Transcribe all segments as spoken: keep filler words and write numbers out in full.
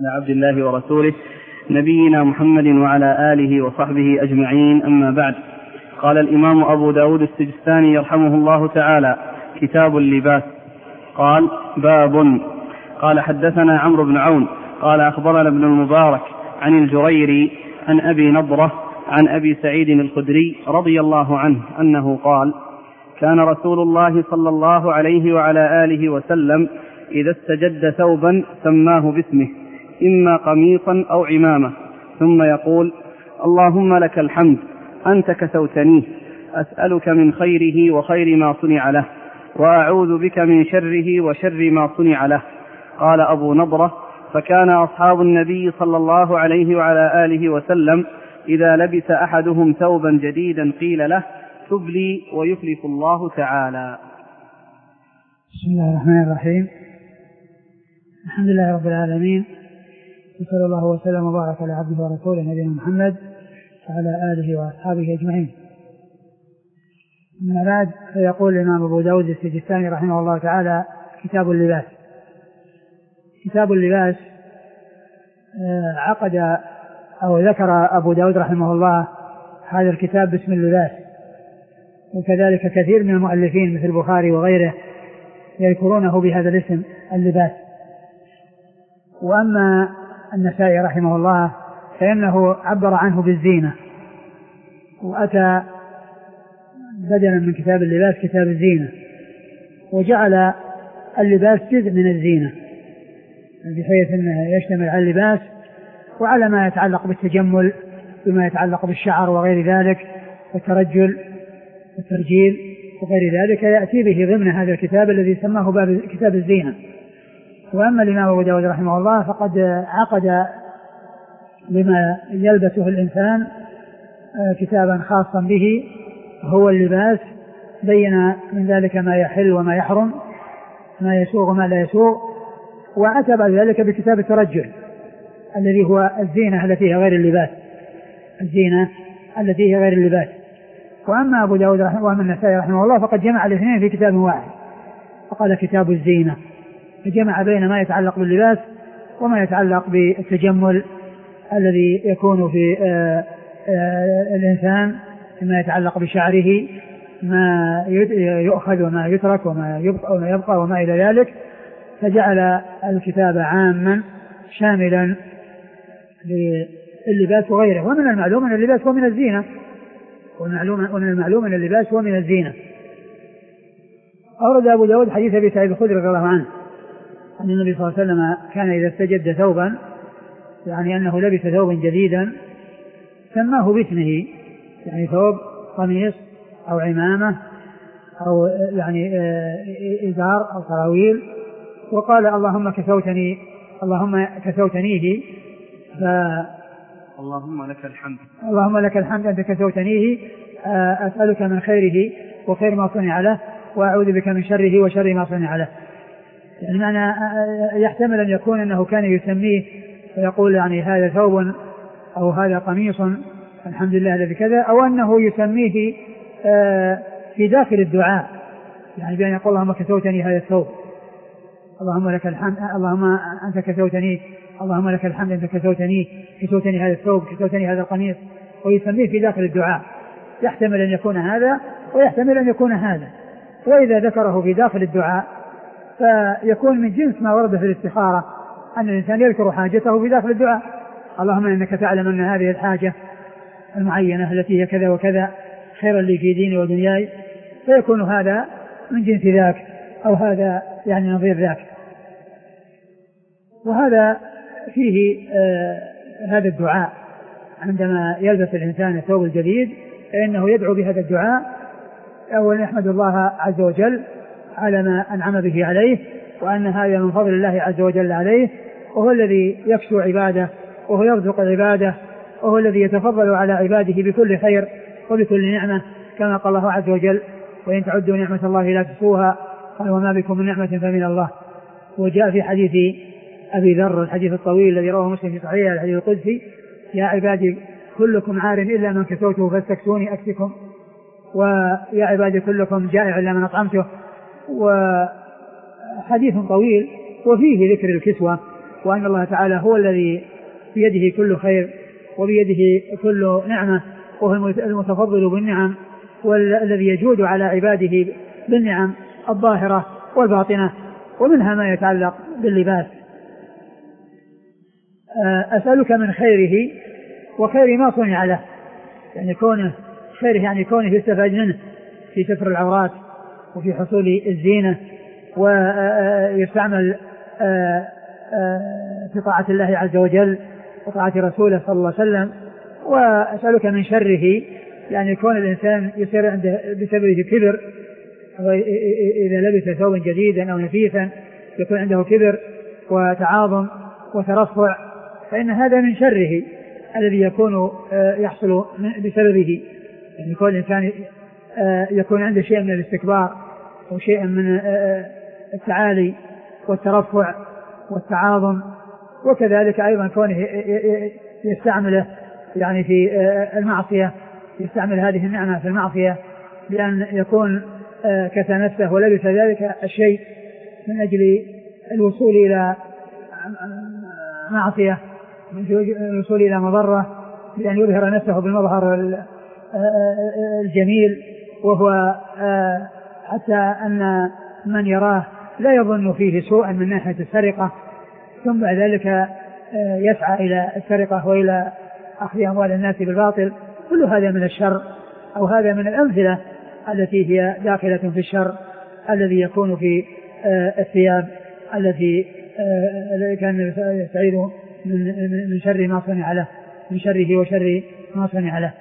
عبد الله ورسوله نبينا محمد وعلى آله وصحبه أجمعين، أما بعد. قال الإمام أبو داود السجستاني يرحمه الله تعالى: كتاب اللباس. قال: باب. قال: حدثنا عمرو بن عون قال أخبرنا ابن المبارك عن الجريري عن أبي نضرة عن أبي سعيد الخدري رضي الله عنه أنه قال: كان رسول الله صلى الله عليه وعلى آله وسلم إذا استجد ثوبا سماه باسمه، إما قميصا أو عمامة، ثم يقول: اللهم لك الحمد أنت كسوتنيه، أسألك من خيره وخير ما صنع له، وأعوذ بك من شره وشر ما صنع له. قال أبو نضرة: فكان أصحاب النبي صلى الله عليه وعلى آله وسلم إذا لبس أحدهم ثوبا جديدا قيل له: تبلي ويخلف الله تعالى. بسم الله الرحمن الرحيم. الحمد لله رب العالمين، وصلى الله وسلم وبارك على عبده ورسوله نبينا محمد وعلى آله وأصحابه أجمعين. من بعد، فيقول الإمام أبو داود السجستاني رحمه الله تعالى: كتاب اللباس. كتاب اللباس عقد أو ذكر أبو داود رحمه الله هذا الكتاب باسم اللباس، وكذلك كثير من المؤلفين مثل البخاري وغيره يذكرونه بهذا الاسم اللباس. وأما النسائي رحمه الله فإنه عبر عنه بالزينة، وأتى بدلا من كتاب اللباس كتاب الزينة، وجعل اللباس جزء من الزينة بحيث أنه يشتمل على اللباس وعلى ما يتعلق بالتجمل بما يتعلق بالشعر وغير ذلك والترجل والترجيل وغير ذلك، يأتي به ضمن هذا الكتاب الذي سماه باب كتاب الزينة. وأما الإمام أبو داود رحمه الله فقد عقد لما يلبسه الإنسان كتابا خاصا به هو اللباس، بين من ذلك ما يحل وما يحرم، ما يسوغ وما لا يسوغ، وأتى بعد ذلك بكتاب الترجل الذي هو الزينة التي هي غير اللباس، الزينة التي هي غير اللباس. وأما أبو داود رحمه وأما النسائي رحمه الله فقد جمع الاثنين في كتاب واحد، فقال كتاب الزينة، فجمع بين ما يتعلق باللباس وما يتعلق بالتجمل الذي يكون في آآ آآ الإنسان، ما يتعلق بشعره، ما يؤخذ وما يترك وما يبقى وما يبقى وما إلى ذلك، فجعل الكتاب عاما شاملا للباس وغيره. ومن المعلوم أن اللباس هو من الزينة، ومن المعلوم أن اللباس هو من الزينة. أورد أبو داود حديث أبي سعيد الخدري رضي الله عنه أن النبي صلى الله عليه وسلم كان إذا استجد ثوبا، يعني أنه لبس ثوبا جديدا، سماه باسمه، يعني ثوب قميص أو عمامة أو يعني إزار أو سراويل، وقال: اللهم كسوتني اللهم كسوتنيه ف اللهم لك الحمد اللهم لك الحمد أنت كسوتنيه، أسألك من خيره وخير ما صنع له، وأعوذ بك من شره وشر ما صنع له. يعني معنى يحتمل أن يكون أنه كان يسميه ويقول يعني هذا ثوب أو هذا قميص الحمد لله الذي كذا، أو أنه يسميه في داخل الدعاء، يعني بأن يقول: اللهم كسوتني هذا الثوب، اللهم لك الحمد، اللهم أنت كسوتني، اللهم لك الحمد أنت كسوتني كسوتني هذا الثوب، كسوتني هذا القميص، ويسميه في داخل الدعاء. يحتمل أن يكون هذا ويحتمل أن يكون هذا. وإذا ذكره في داخل الدعاء فيكون من جنس ما ورد في الاستخارة، أن الإنسان يذكر حاجته في داخل الدعاء: اللهم إنك تعلم أن هذه الحاجة المعينة التي هي كذا وكذا خيرا لي في ديني ودنياي، فيكون هذا من جنس ذاك، أو هذا يعني نظير ذاك. وهذا فيه آه هذا الدعاء عندما يلبس الإنسان الثوب الجديد، فإنه يدعو بهذا الدعاء: أولا يحمد الله عز وجل على ما أنعم به عليه، وأن هذا من فضل الله عز وجل عليه، وهو الذي يكسو عباده، وهو يرزق عباده، وهو الذي يتفضل على عباده بكل خير وبكل نعمة، كما قال الله عز وجل: وإن تعدوا نعمة الله لا تحصوها، قال: وما بكم من نعمة فمن الله. وجاء في حديث أبي ذر الحديث الطويل الذي رواه مسلم في صحيحه الحديث القدسي: يا عبادي كلكم عار إلا من كسوته فاستكسوني أكسكم، ويا عبادي كلكم جائع إلا من أطعمته. وحديث طويل وفيه ذكر الكسوة وأن الله تعالى هو الذي بيده كل خير وبيده كل نعمة، وهو المتفضل بالنعم والذي يجود على عباده بالنعم الظاهرة والباطنة، ومنها ما يتعلق باللباس. أسألك من خيره وخير ما صنع له، يعني كونه خيره يعني كونه يستفاد منه في ستر العورات وفي حصول الزينة، ويستعمل في طاعة الله عز وجل وطاعة رسوله صلى الله عليه وسلم. وأسألك من شره، يعني كون الإنسان يصير عنده بسببه كبر، إذا لبس ثوبا جديدا أو نفيسا يكون عنده كبر وتعاظم وترفع، فإن هذا من شره الذي يكون يحصل بسببه. يعني يكون الإنسان يكون عنده شيء من الاستكبار أو شيء من التعالي والترفع والتعاظم، وكذلك أيضا كونه يستعمله يعني في المعصية، يستعمل هذه النعمة في المعصية بأن يكون كسى نفسه ولبس ذلك الشيء من أجل الوصول إلى معصية، من الوصول إلى مضرة، بأن يظهر نفسه بالمظهر الجميل، وهو حتى أن من يراه لا يظن فيه سوءا من ناحية السرقة، ثم بعد ذلك يسعى إلى السرقة وإلى أخذ أموال الناس بالباطل. كل هذا من الشر، أو هذا من الأمثلة التي هي داخلة في الشر الذي يكون في الثياب التي كان يستعيذ من شر ما صنع له، من شره وشر ما صنع له.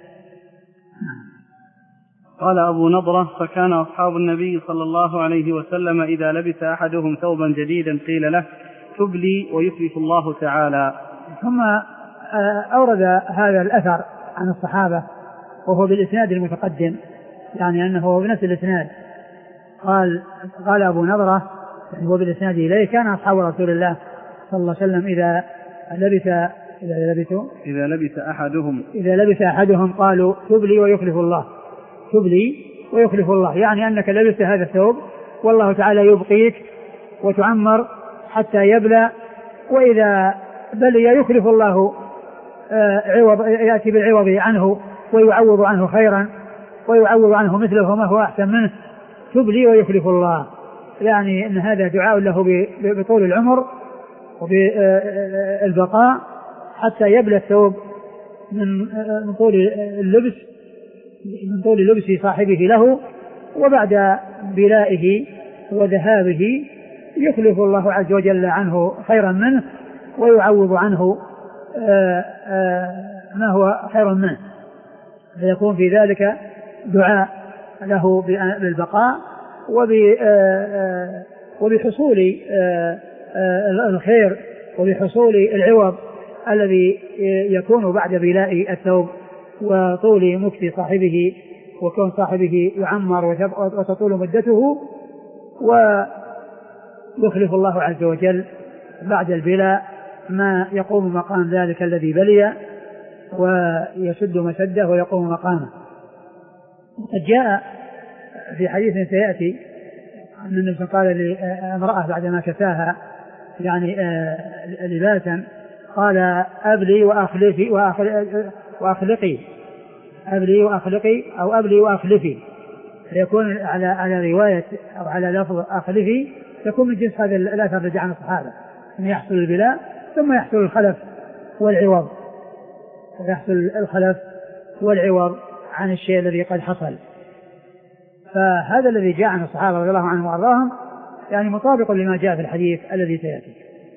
قال أبو نضرة: فكان أصحاب النبي صلى الله عليه وسلم إذا لبس أحدهم ثوبا جديدا قيل له: تب لي ويخلف الله تعالى. ثم أورد هذا الأثر عن الصحابة وهو بالإسناد المتقدم، يعني أنه بنفس الإسناد. قال قال أبو نضرة هو بالإسناد إليه: كان أصحاب رسول الله صلى الله عليه وسلم إذا لبس إذا لبسوا إذا لبس أحدهم إذا لبس أحدهم قالوا: تب لي ويخلف الله. تب لي ويخلف الله، يعني أنك لبست هذا الثوب والله تعالى يبقيك وتعمر حتى يبلى، وإذا بلي يخلف الله عوض، يأتي بالعوض عنه ويعوض عنه خيرا ويعوض عنه مثله ما هو أحسن منه. تب لي ويخلف الله، يعني أن هذا دعاء له بطول العمر وبالبقاء حتى يبلى الثوب من طول اللبس من طول لبس صاحبه له، وبعد بلائه وذهابه يخلف الله عز وجل عنه خيرا منه ويعوض عنه آآ آآ ما هو خير منه، فيكون في ذلك دعاء له بالبقاء وبحصول الخير وبحصول العوض الذي يكون بعد بلاء الثوب وطول مكث صاحبه وكون صاحبه يعمر وتطول مدته، ويخلف الله عز وجل بعد البلاء ما يقوم مقام ذلك الذي بلي ويسد مسده ويقوم مقامه. وقد جاء في حديث سيأتي أن النبي قال لامرأة بعدما كساها يعني لباسا قال: أبلي وأخلفي وأخلقي أبلي وأخلقي أو أبلي وأخلفي، فيكون على على رواية أو على لفظ أخلفي يكون من جنس هذا الأثر الذي عن الصحابة، أن يحصل البلاء ثم يحصل الخلف والعوض، يحصل الخلف والعوض عن الشيء الذي قد حصل. فهذا الذي جاء عن الصحابة رضي الله عنهم وأرضاهم يعني مطابق لما جاء في الحديث الذي سيأتي.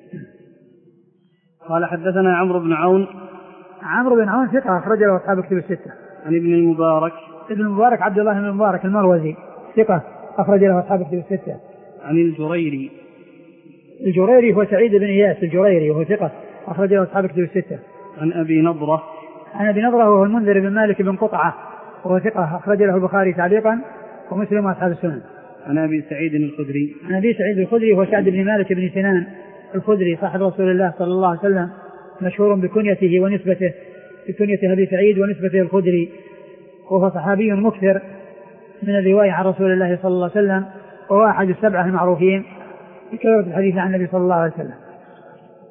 قال: حدثنا عمرو بن عون. عمرو بن عون ثقة أخرج له أصحاب الكتب الستة. عن ابن المبارك. ابن المبارك عبد الله بن المبارك المروزي ثقة أخرج له أصحاب الكتب الستة. عن الجريري. الجريري هو سعيد بن إياس الجريري وهو ثقة أخرج له أصحاب الكتب الستة. عن أبي نضرة. عن أبي نضرة وهو المنذر بن مالك بن قطعة وهو ثقة أخرج له البخاري تعليقا ومسلم وأصحاب السنن. عن أبي سعيد الخدري. عن أبي سعيد الخدري هو سعد بن مالك بن سنان الخدري صاحب رسول الله صلى الله عليه وسلم، مشهور بكنيته ونسبته بكنيته أبي سعيد ونسبته الخدري، وهو صحابي مكثر من الرواية عن رسول الله صلى الله عليه وسلم، وهو أحد السبعة المعروفين بكثرة الحديث عن النبي صلى الله عليه وسلم.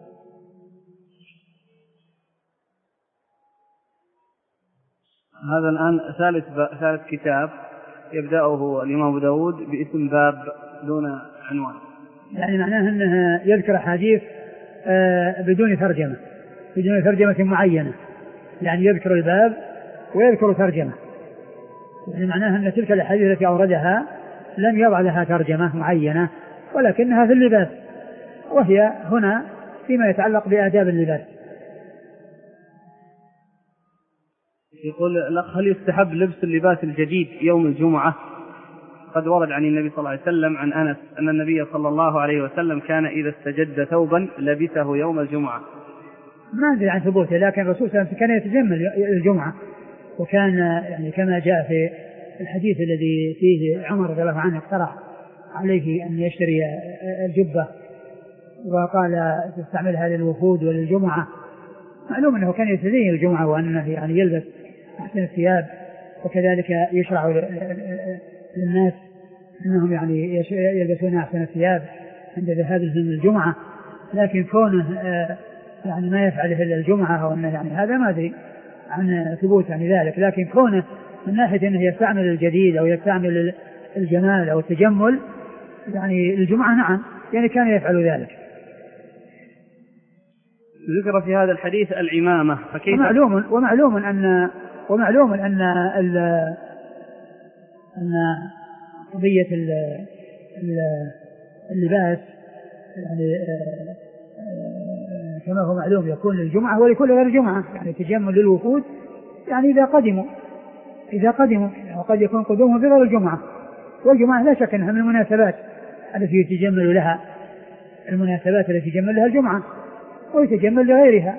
هذا الآن ثالث ثالث كتاب يبدأه الإمام أبو داود باسم باب دون عنوان، يعني معناه أنه يذكر حديث بدون ترجمة بدون ترجمة معينة، يعني يذكر الباب ويذكر ترجمة، يعني معناه أن تلك الأحاديث التي أوردها لم يضع لها ترجمة معينة ولكنها في اللباس، وهي هنا فيما يتعلق بآداب اللباس. يقول الأخ: هل يستحب لبس اللباس الجديد يوم الجمعة؟ قد ورد عن النبي صلى الله عليه وسلم عن أنس أن النبي صلى الله عليه وسلم كان إذا استجد ثوبا لبسه يوم الجمعة. ما أدري عن ثبوته، لكن الرسول صلى الله عليه وسلم كان يتجمل الجمعة، وكان يعني كما جاء في الحديث الذي فيه عمر رضي الله عنه اقترح عليه أن يشتري الجبة وقال تستعملها للوفود وللجمعة. معلوم أنه كان يتزين الجمعة وأنه يعني يلبس أحسن الثياب، وكذلك يشرع للناس أنهم يعني يلبسون أحسن الثياب عند ذهابهم الجمعة، لكن كونه يعني ما يفعله إلا الجمعة أو أنه يعني هذا ما أدري عن ثبوت يعني ذلك، لكن كونه من ناحية أنه يستعمل الجديد أو يستعمل الجمال أو التجمل يعني الجمعة نعم، يعني كان يفعل ذلك. ذكر في هذا الحديث العمامة، فكيف ومعلوم ومعلوم أن ومعلوم أن أن قضية اللباس يعني كما هو معلوم يكون للجمعة ولكل غير الجمعة، يعني تجمل للوفود يعني إذا قدموا إذا قدموا وقد يكون قدومهم في غير الجمعة، والجمعة لا شك أنها من المناسبات التي يتجمل لها المناسبات التي يتجمل لها الجمعة ويتجمل لغيرها.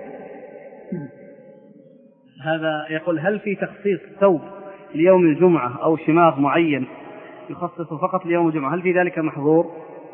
هذا يقول: هل في تخصيص ثوب ليوم الجمعة أو شماغ معين يخصص فقط ليوم الجمعة، هل في ذلك محظور؟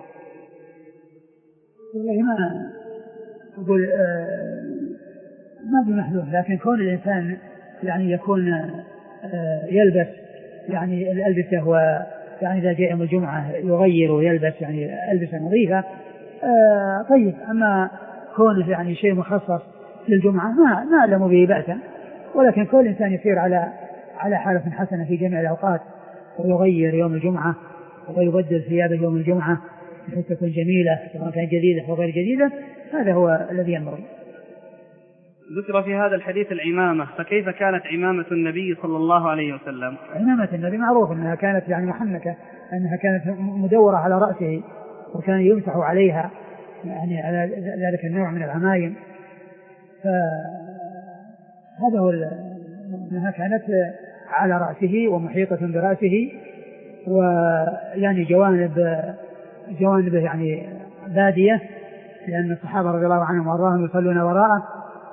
والله ما أقول آه ما بمحظور، لكن كون الإنسان يعني يكون آه يلبس يعني الألبسة ويعني إذا جاء يوم الجمعة يغير ويلبس يعني ألبسة نظيفة آه طيب، أما كونه يعني شيء مخصص للجمعة ما ما أعلم به بأسا، ولكن كل إنسان يسير على على حالة حسنة في جميع الأوقات ويغير يوم الجمعة ويبدل ثيابه يوم الجمعة بحيث تكون جميلة سواء كانت جديدة أو غير جديدة، هذا هو الذي ينبغي. ذكر في هذا الحديث العمامة، فكيف كانت عمامة النبي صلى الله عليه وسلم؟ عمامة النبي معروف أنها كانت يعني محنكة، أنها كانت مدورة على رأسه وكان يمسح عليها يعني على ذلك النوع من العمايم، فهذا هو أنها كانت على رأسه ومحيطة برأسه، ويعني جوانب جوانبه يعني بادية، لأن الصحابة رضي الله عنهم وارضاهم يصلون وراءه،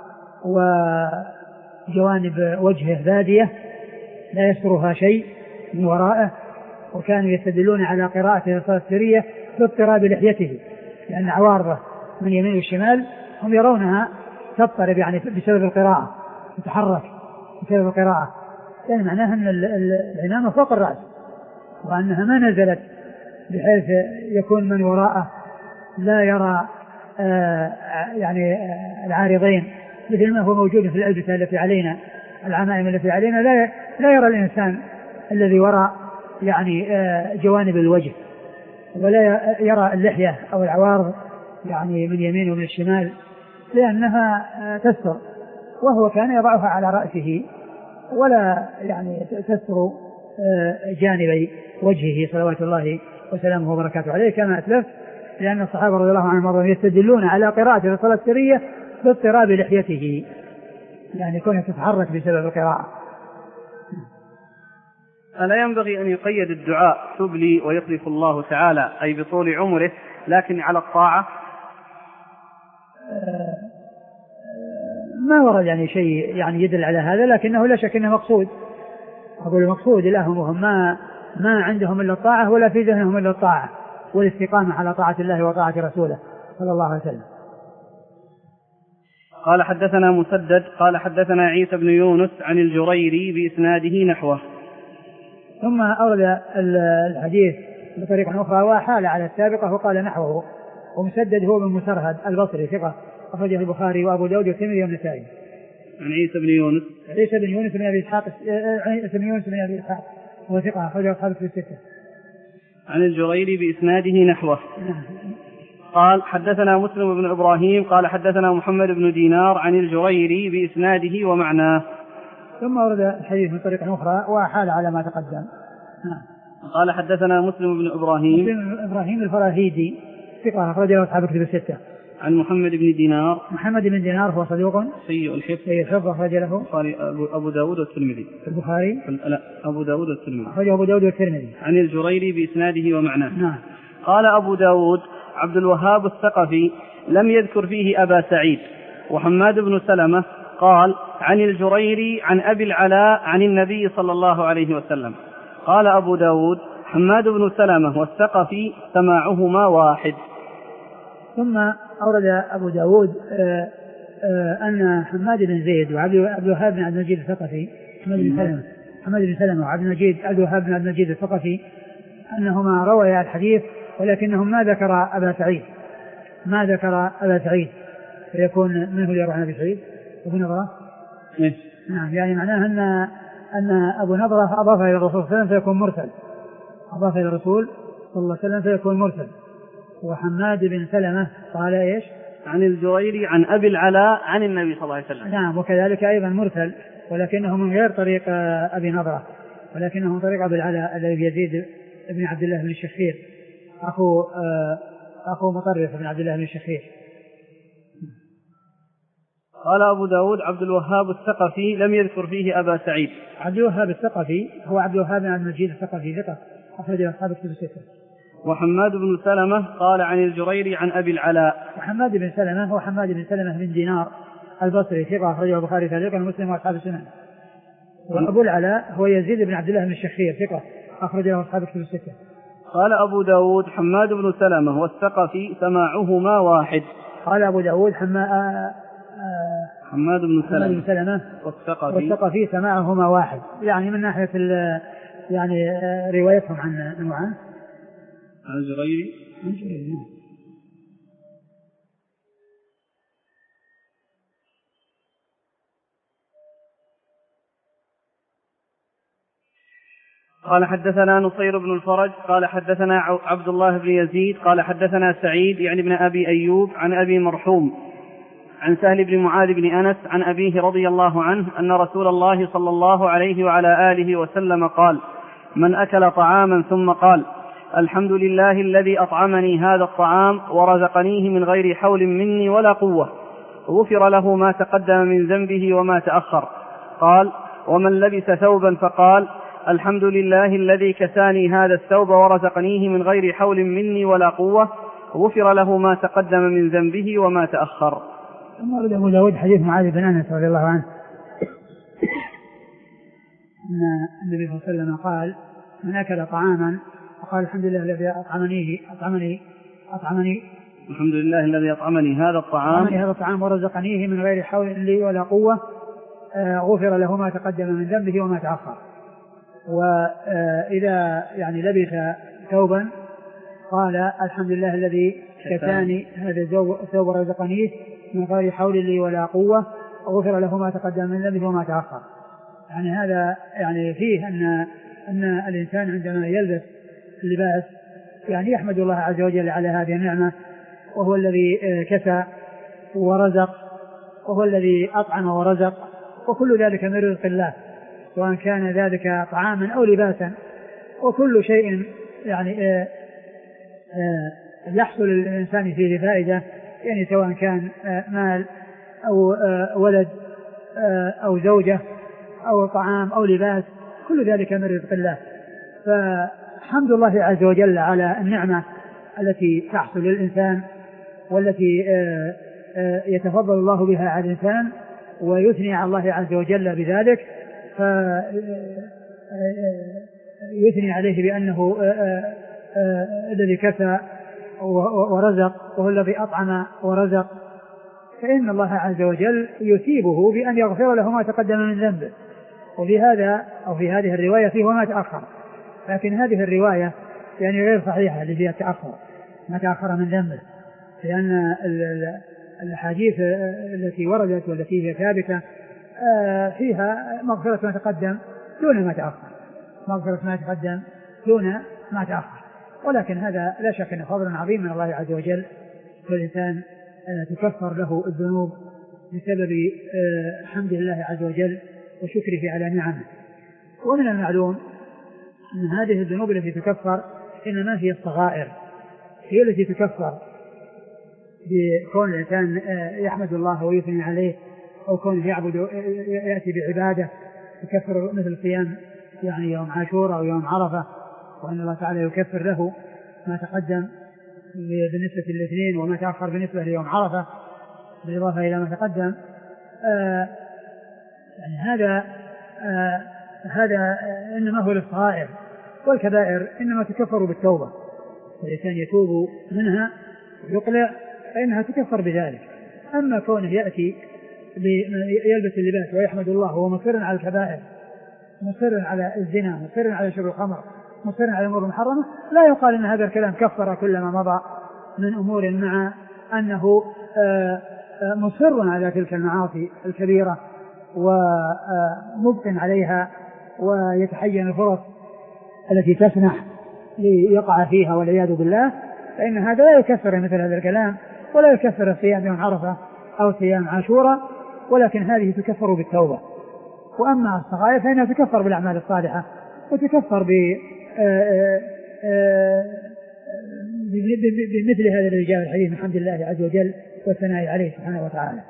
وجوانب وجهه بادية لا يسترها شيء من ورائه، وكانوا يستدلون على قراءته الصلاة السرية باضطراب لحيته، لأن عوارضه من يمين والشمال هم يرونها تضطرب يعني بسبب القراءة، تتحرك بسبب القراءة، يعني معناها أن العمامة فوق الرأس وأنها ما نزلت بحيث يكون من وراءه لا يرى آه يعني آه العارضين مثل ما هو موجود في الألبسة التي علينا، العمائم التي علينا لا لا يرى الإنسان الذي وراء يعني آه جوانب الوجه، ولا يرى اللحية أو العوارض يعني من يمين ومن الشمال، لأنها آه تستر، وهو كان يضعها على رأسه ولا يعني تستر آه جانبي وجهه صلوات الله وسلامه وبركاته عليه كما أتلف، لأن الصحابة رضي الله عنهم يستدلون على قراءة الصلاة السرية باضطراب لحيته، يعني كونها تتحرك بسبب القراءة. ألا ينبغي أن يقيد الدعاء تبلي ويخلف الله تعالى أي بطول عمره لكن على الطاعة؟ ما ورد يعني شيء يعني يدل على هذا، لكنه لا شك أنه مقصود. أقول المقصود لهم وهم ما ما عندهم إلا الطاعة ولا في ذهنهم إلا الطاعة والاستقامة على طاعة الله وطاعة رسوله صلى الله عليه وسلم. قال حدثنا مسدد قال حدثنا عيسى بن يونس عن الجريري بإسناده نحوه. ثم أورد الحديث بطريقة أخرى وحال على السابقة وقال نحوه. ومسدد هو بن مسرهد البصري ثقة أخرجه البخاري وأبو داود والترمذي والنسائي. عن عيسى بن يونس عيسى بن يونس بن أبي إسحاق عيسى بن يونس بن أبي إسحاق هو ثقة أخرجه أصحاب الكتب الستة. عن الجريري بإسناده نحوه. قال حدثنا مسلم بن إبراهيم قال حدثنا محمد بن دينار عن الجريري بإسناده ومعناه. ثم ورد الحديث من طريق أخرى وأحال على ما تقدم. قال حدثنا مسلم بن إبراهيم مسلم بن إبراهيم الفراهيدي ثقة أخرجه أصحاب الكتب الستة. عن محمد بن دينار محمد بن دينار هو صدوق سيء الحفظ سيء الحفظ أخرج له البخاري أبو داود والترمذي. البخاري لا أبو داود والترمذي أخرجه أبو داود والترمذي. عن الجريري بإسناده ومعناه. نعم. قال أبو داود عبد الوهاب الثقفي لم يذكر فيه أبا سعيد. وحماد بن سلمة قال عن الجريري عن أبي العلاء عن النبي صلى الله عليه وسلم. قال أبو داود حماد بن سلمة والثقفي سماعهما واحد. ثم أورد أبو داود آآ آآ أن حماد بن زيد وعبد الوهاب بن عبد المجيد الثقفي حماد بن سلمة حماد بن سلمة وعبد المجيد عبد الوهاب بن عبد المجيد الثقفي أنهما رويا الحديث ولكنهم ما ذكر أبا سعيد ما ذكر أبا سعيد فيكون منه اللي يروح عن أبي سعيد أبو نضرة. نعم يعني معناه أن أن أبو نضرة أضاف إلى الرسول صلى الله عليه وسلم فيكون مرسل أضاف إلى الرسول صلى الله عليه وسلم فيكون مرسل. وحماد بن سلمة قال إيش عن الجريري عن أبي العلاء عن النبي صلى الله عليه وسلم. نعم وكذلك أيضا مرسل ولكنه من غير طريق أبي نضرة ولكنه من طريق أبي العلاء الذي يزيد بن عبد الله بن الشخير أخو أخو مطرف بن عبد الله بن الشخير. قال أبو داود عبد الوهاب الثقفي لم يذكر فيه أبا سعيد. عبد الوهاب الثقفي هو عبد الوهاب بن عبد المجيد الثقفي ثقة أخرجه أصحاب الكتب الستة. وحماد بن سلمة قال عن الجريري عن أبي العلاء. وحماد بن سلمة هو حماد بن سلمة بن دينار البصري ثقة أخرجه البخاري تعليقا ومسلم وأصحاب السنن. وأبو العلاء هو يزيد بن عبد الله بن الشخير ثقة أخرجه أصحاب الكتب الستة. قال أبو داود حماد بن سلمة والثقفي سماعهما واحد. قال أبو داود حما حماد بن سلمة, بن سلمة والثقفي, والثقفي سماعهما واحد يعني من ناحية يعني روايتهم عن نوعان عن الجريري. قال حدثنا نصير بن الفرج قال حدثنا عبد الله بن يزيد قال حدثنا سعيد يعني ابن أبي أيوب عن أبي مرحوم عن سهل بن معاذ بن أنس عن أبيه رضي الله عنه أن رسول الله صلى الله عليه وعلى آله وسلم قال من أكل طعاما ثم قال الحمد لله الذي أطعمني هذا الطعام ورزقنيه من غير حول مني ولا قوة غفر له ما تقدم من ذنبه وما تأخر. قال ومن لبس ثوبا فقال الحمد لله الذي كساني هذا الثوب ورزقنيه من غير حول مني ولا قوة غفر له ما تقدم من ذنبه وما تأخر. ثم ورد أبو داود حديث معاذ بن أنس رضي الله عنه أن النبي صلى الله عليه وسلم قال من أكل طعاما فقال الحمد لله الذي أطعمني أطعمني أطعمني الحمد لله الذي أطعمني هذا الطعام هذا الطعام ورزقنيه من غير حول لي ولا قوة غفر له ما تقدم من ذنبه وما تأخر. وإذا يعني لبس ثوبا قال الحمد لله الذي كساني هذا الثوب ورزقنيه من غير حول لي ولا قوة غفر له ما تقدم من ذنبه وما تأخر. يعني هذا يعني فيه أن أن الإنسان عندما يلبس اللباس يعني يحمد الله عز وجل على هذه النعمة وهو الذي كسى ورزق وهو الذي أطعم ورزق وكل ذلك من رزق الله سواء كان ذلك طعاما أو لباسا وكل شيء يعني يحصل للإنسان فيه فائدة يعني سواء كان مال أو ولد أو زوجة أو طعام أو لباس كل ذلك من رزق الله. فحمد الله عز وجل على النعمة التي تحصل للإنسان والتي يتفضل الله بها على الإنسان ويثني على الله عز وجل بذلك فيثني عليه بأنه الذي كسى ورزق وهو الذي أطعم ورزق فإن الله عز وجل يثيبه بأن يغفر له ما تقدم من ذنبه. وفي هذا أو في هذه الرواية فيه وما تأخر لكن هذه الرواية يعني غير صحيحة اللي فيها تأخر ما تأخر من ذنبه لأن الحديث التي وردت والتي هي ثابتة فيها مغفرة ما تقدم دون ما تأخر، مغفرة ما تقدم دون ما تأخر. ولكن هذا لا شك أنه فضل عظيم من الله عز وجل، والإنسان تكفر له الذنوب بسبب حمد الله عز وجل وشكره على نعمه. ومن المعلوم أن هذه الذنوب التي تكفر إنما هي الصغائر، هي التي تكفر بكون الإنسان يحمد الله ويثني عليه، أو كونه يعبد يأتي بعبادة تكفر، مثل صيام يعني يوم عاشوراء أو يوم عرفة، وأن الله تعالى يكفر له ما تقدم بالنسبة للاثنين وما تأخر بالنسبة ليوم عرفة بالإضافة إلى ما تقدم. آه يعني هذا آه هذا إنما هو للصغائر، والكبائر إنما تكفر بالتوبة، الإنسان يتوب منها ويقلع فإنها تكفر بذلك. أما كونه يأتي يلبس اللباس ويحمد الله وهو مصر على الكبائر، مصر على الزنا، مصر على شرب الخمر، مصر على الأمور المحرمة، لا يقال أن هذا الكلام كفر كل ما مضى من أمور، مع أنه مصر على تلك المعاصي الكبيرة ومبق عليها ويتحين الفرص التي تسنح ليقع فيها والعياذ بالله، فإن هذا لا يكفر مثل هذا الكلام، ولا يكفر صيام يوم عرفة أو صيام عاشوراء، ولكن هذه تكفر بالتوبة. وأما الصغائر فإنها تكفر بالأعمال الصالحة، وتكفر بمثل هذا الذي جاء في الحديث من حمد الله عز وجل والثناء عليه سبحانه وتعالى.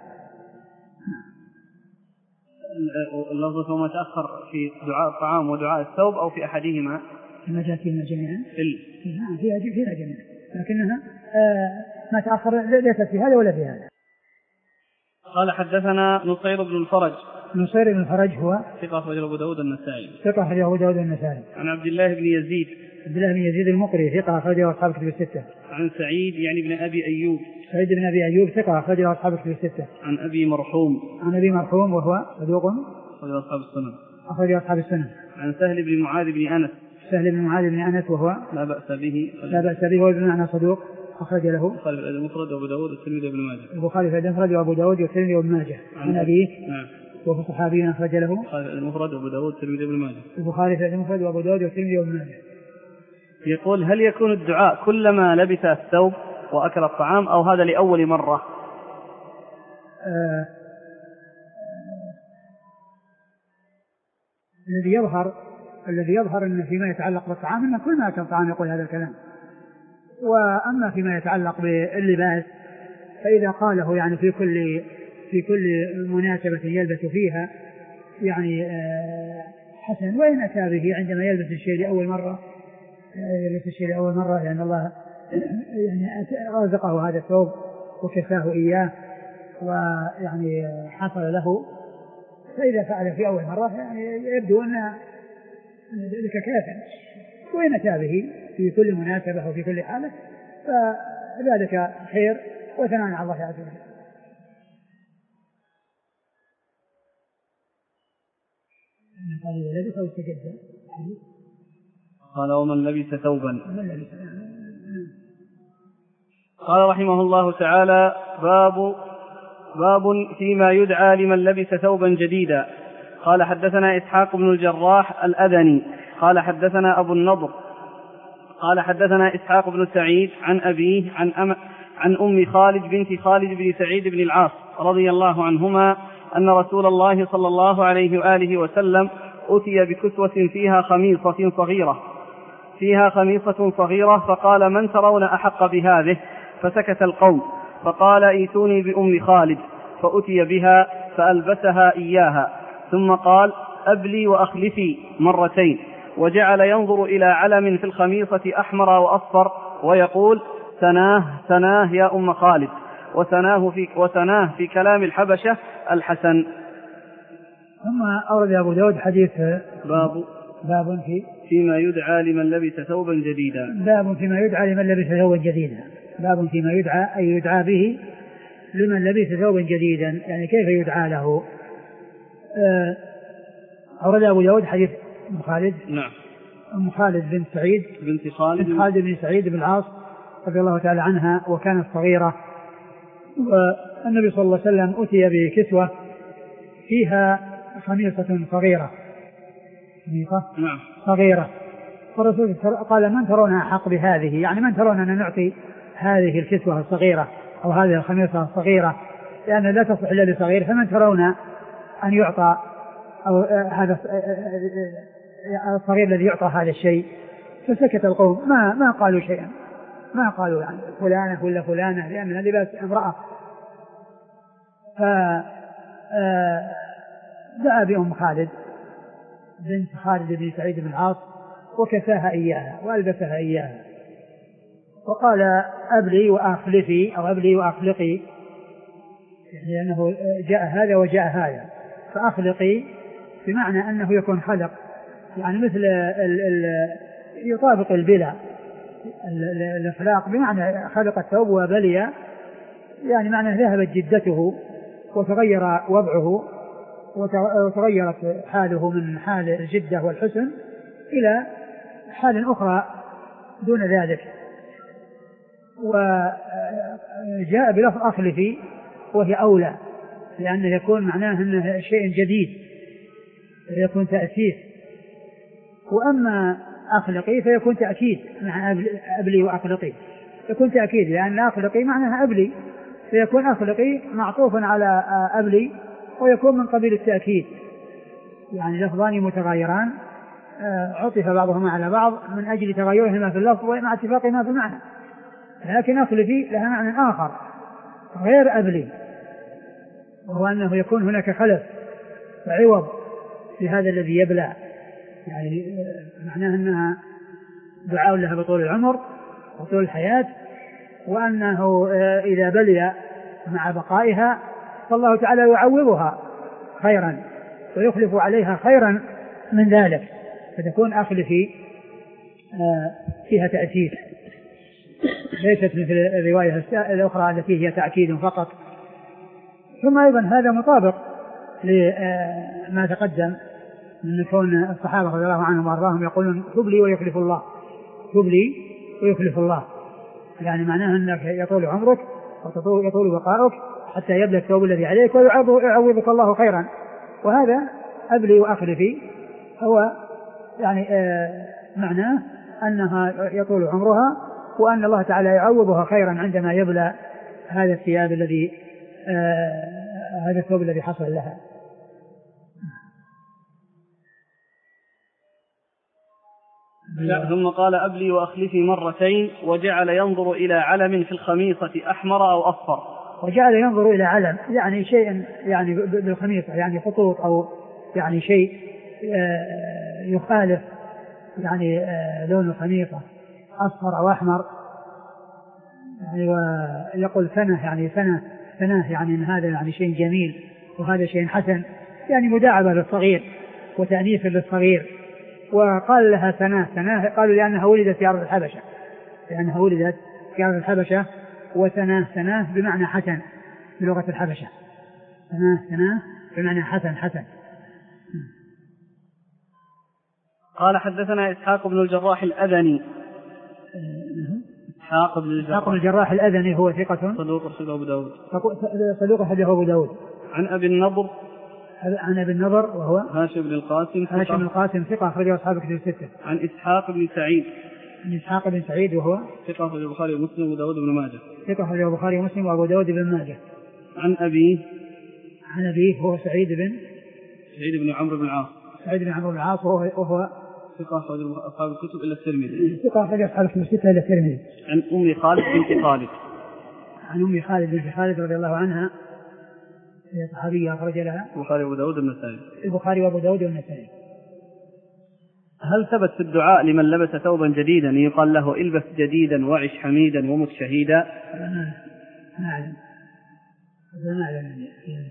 اللفظ وما تأخر في دعاء الطعام ودعاء الثوب أو في أحدهما ما جاءت فينا جميعا فيها فيها جميعا، لكنها ما تأخر ليست في هذا ولا في هذا. قال حدثنا نصير بن الفرج. نصير بن الفرج هو ثقة أخرجه أبو داود النسائي. ثقة أخرجه أبو داود النسائي. عن عبد الله بن يزيد. عبد الله بن يزيد المقري ثقة أخرجه أصحاب الكتب الستة. عن سعيد يعني بن أبي أيوب. سعيد بن أبي أيوب ثقة أخرجه أصحاب الكتب الستة. عن أبي مرحوم. عن أبي مرحوم وهو صدوق أخرجه أصحاب السنن. أخرجه أصحاب السنن. عن سهل بن معاذ بن أنس. سهل بن معاذ بن أنس وهو لا بأس به لا بأس به وبمعنى صدوق، أخرج له البخاري في الأدب المفرد وأبو داود والترمذي وابن ماجه. البخاري في الأدب المفرد وأبو داود والترمذي وابن ماجه. عن أبيه نعم وهو صحابي أخرج له البخاري في الأدب المفرد وأبو داود والترمذي وابن ماجه. البخاري في الأدب المفرد وأبو داود والترمذي وابن ماجه. يقول: هل يكون الدعاء كلما لبس الثوب وأكل الطعام أو هذا لأول مرة؟ آه الذي يظهر الذي يظهر أن فيما يتعلق بالطعام أن كل ما أكل الطعام يقول هذا الكلام. وأما فيما يتعلق باللباس فإذا قاله يعني في كل في كل مناسبة يلبس فيها يعني آه حسن، وإن أتى به عندما يلبس الشيء لأول مرة يلبس الشيء لأول مرة لأن الله يعني رزقه هذا الثوب وكفاه إياه ويعني حصل له، فإذا فعل في أول مرة يعني يبدو أن ذلك كافٍ، وإن أتى به في كل مناسبة وفي كل حالة فذلك خير وثناء على الله عز وجل. قال إذا لبس أو استجد قال: ومن لبس ثوبا. قال رحمه الله تعالى: باب باب فيما يدعى لمن لبس ثوبا جديدا. قال: حدثنا إسحاق بن الجراح الأذني قال: حدثنا أبو النضر قال: حدثنا إسحاق بن سعيد عن أبيه عن, أم عن أم خالد بنت خالد بن سعيد بن العاص رضي الله عنهما أن رسول الله صلى الله عليه وآله وسلم أتي بكسوة فيها خميصة صغيرة فيها خميصة صغيرة فقال: من ترون أحق بهذه؟ فسكت القوم، فقال: ائتوني بأم خالد، فأتي بها فألبسها إياها، ثم قال: أبلي وأخلفي مرتين، وجعل ينظر إلى علم في الخميصة أحمر وأصفر ويقول: ثناه ثناه يا أم خالد، وثناه في, وثناه في كلام الحبشة الحسن. ثم أورد أبو داود حديث باب باب في فيما يدعى لمن لبس ثوبا جديدا. باب فيما يدعى لمن لبس ثوبا جديدا. باب فيما يدعى أي يدعى به لمن لبس ثوبا جديدا، يعني كيف يدعى له. أورد أبو داود حديث أم خالد. نعم. أم خالد بنت سعيد بنت خالد بنت خالد بن سعيد بن العاص رضي الله تعالى عنها، وكانت صغيرة، والنبي صلى الله عليه وسلم أتي بكسوة فيها خميصة صغيرة، خميصة نعم صغيرة، والرسول قال من ترون أحق بهذه، يعني من ترون أن نعطي هذه الكسوة الصغيرة أو هذه الخميصة الصغيرة لأن لا تصلح إلا لصغير، فمن ترون أن يعطى أو هذا الصغير الذي يعطى هذا الشيء. فسكت القوم ما ما قالوا شيئا، ما قالوا يعني فلانة ولا فلانة لأنها لباس امرأة. فدعا بأم خالد بنت خالد بن سعيد بن العاص وكساها إياها وألبسها إياها وقال أبلي وأخلفي أو أبلي وأخلقي، لأنه جاء هذا وجاء هذا، فأخلقي بمعنى أنه يكون خلق يعني مثل ال ال يطابق البلع، الإخلاق بمعنى خلق الثوب وبلي، يعني معنى ذهبت جدته وتغير وضعه وتغيرت حاله من حال الجدة والحسن إلى حال أخرى دون ذلك. وجاء بلفظ أخلفي وهي أولى لأنه يكون معناه أنه شيء جديد يكون تأسيس، وأما أخلقي فيكون تأكيد مع أبلي وأخلقي، يكون تأكيد لأن أخلقي معناها أبلي، فيكون أخلقي معطوفا على أبلي ويكون من قبيل التأكيد، يعني لفظان متغايران عطف بعضهما على بعض من أجل تغيرهما في اللفظ ومع اتفاقهما في المعنى، لكن أخلفي لها معنى آخر غير أبلي، وهو أنه يكون هناك خلف وعوض لهذا الذي يبلع، يعني معناه أنها دعاء لها بطول العمر وطول الحياة، وأنه إذا بلي مع بقائها فالله تعالى يعوضها خيرا ويخلف عليها خيرا من ذلك، فتكون أخلفي فيها تأكيد ليست مثل الرواية الأخرى التي هي تأكيد فقط. ثم أيضا هذا مطابق لما تقدم من كون الصحابة رضي الله عنهم وأرضاهم يقولون تبلي ويخلف الله، تبلي ويخلف الله، يعني معناه أنك يطول عمرك ويطول بقاؤك حتى يبلغ الثوب الذي عليك ويعوضك الله خيرا. وهذا أبلي وأخلفي هو يعني معناه أنها يطول عمرها وأن الله تعالى يعوضها خيرا عندما يبلى هذا الثياب الذي آه هذا الثوب الذي حصل لها. ثم قال أبلي وأخلفي مرتين وجعل ينظر إلى علم في الخميصة أحمر أو أصفر. وجعل ينظر إلى علم يعني شيء يعني بالخميصة يعني خطوط أو يعني شيء آه يخالف يعني آه لون الخميصة أصفر أو أحمر، يعني ويقول سنة يعني سنة سنة يعني إن هذا يعني شيء جميل وهذا شيء حسن، يعني مداعبة للصغير وتأنيث للصغير. وقال لها سنة سنة قالوا لأنها ولدت في أرض الحبشة، لأنها ولدت في أرض الحبشة، وسنة سنة بمعنى حسن بلغة الحبشة، سنة سنة بمعنى حسن حسن. قال حدثنا إسحاق بن الجراح الأذني. إسحاق بن الجراح, إسحاق بن الجراح الأذني هو ثقة صدوق أخرجه أبو داود صدوق أخرجه أبو داود. عن أبي النضر عن أبي النضر وهو هاشم بن القاسم هاشم بن القاسم ثقة أخرجه أصحاب كتب الستة. عن إسحاق بن سعيد عن إسحاق بن سعيد وهو ثقة أخرجه البخاري ومسلم وأبو داود بن ماجه ثقة أخرجه البخاري ومسلم وأبو داود بن ماجه. عن أبيه عن أبيه هو سعيد بن سعيد بن عمرو بن العاص سعيد بن عمرو بن العاص وهو, وهو ثقة أخرجه أصحاب الكتب إلا الترمذي ثقة أخرجه أصحاب الكتب الستة إلا الترمذي. عن أم خالد بنت خالد عن أم خالد بنت خالد رضي الله عنها هي صحابية أخرج لها البخاري وأبو داود والنسائي البخاري وأبو داود والنسائي. هل ثبت في الدعاء لمن لبس ثوبا جديدا يقال له البس جديدا وعش حميدا ومت شهيدا؟ ما أعلم ما أعلم.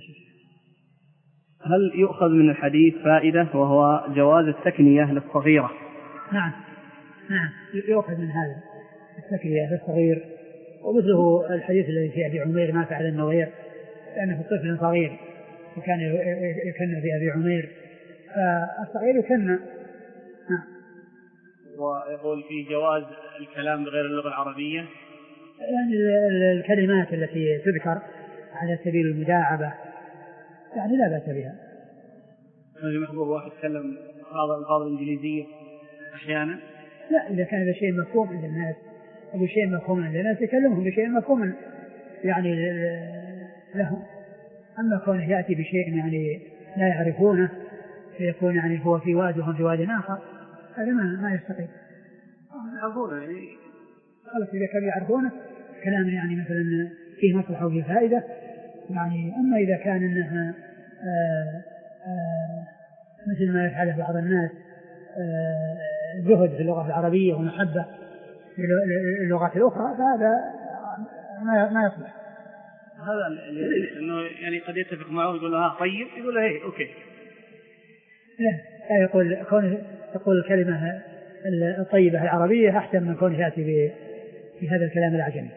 هل يؤخذ من الحديث فائدة وهو جواز التكنية للصغيرة؟ نعم نعم يؤخذ من هذا التكنية للصغير، ومثله الحديث الذي في أبي عمير ما فعل النغير لأنه طفل صغير وكان يكن في أبي عمير، فالصغير يكن. نعم. ويقول في جواز الكلام بغير اللغة العربية، يعني الكلمات التي تذكر على سبيل المداعبة يعني لا بأس بها. رجل محبوب واحد يتكلم بعض الألفاظ الإنجليزية أحيانا؟ لا، إذا كان هذا شيء مفهوم عند الناس أو شيء مفهوم عند الناس يكلمهم بشيء مفهوم يعني لهم. أما كونه يأتي بشيء يعني لا يعرفونه فيكون يعني هو في واد وهم في واد آخر، هذا ما ما يستقيم. يعرفونه يعني خلاص إذا كانوا يعرفونه كلام يعني مثلا فيه مصلحة وفيه فائدة يعني. أما إذا كان إنها آآ آآ مثل ما يفعله بعض الناس زهد في اللغة العربية ومحبة في اللغات الأخرى فهذا ما ما يصلح. هذا إنه يعني قد يتفق معه يقول له ها طيب، يقول له هي أوكي. لا لا يقول كون يقول الكلمة الطيبة العربية أحسن من كون يأتي بهذا الكلام الأعجمي.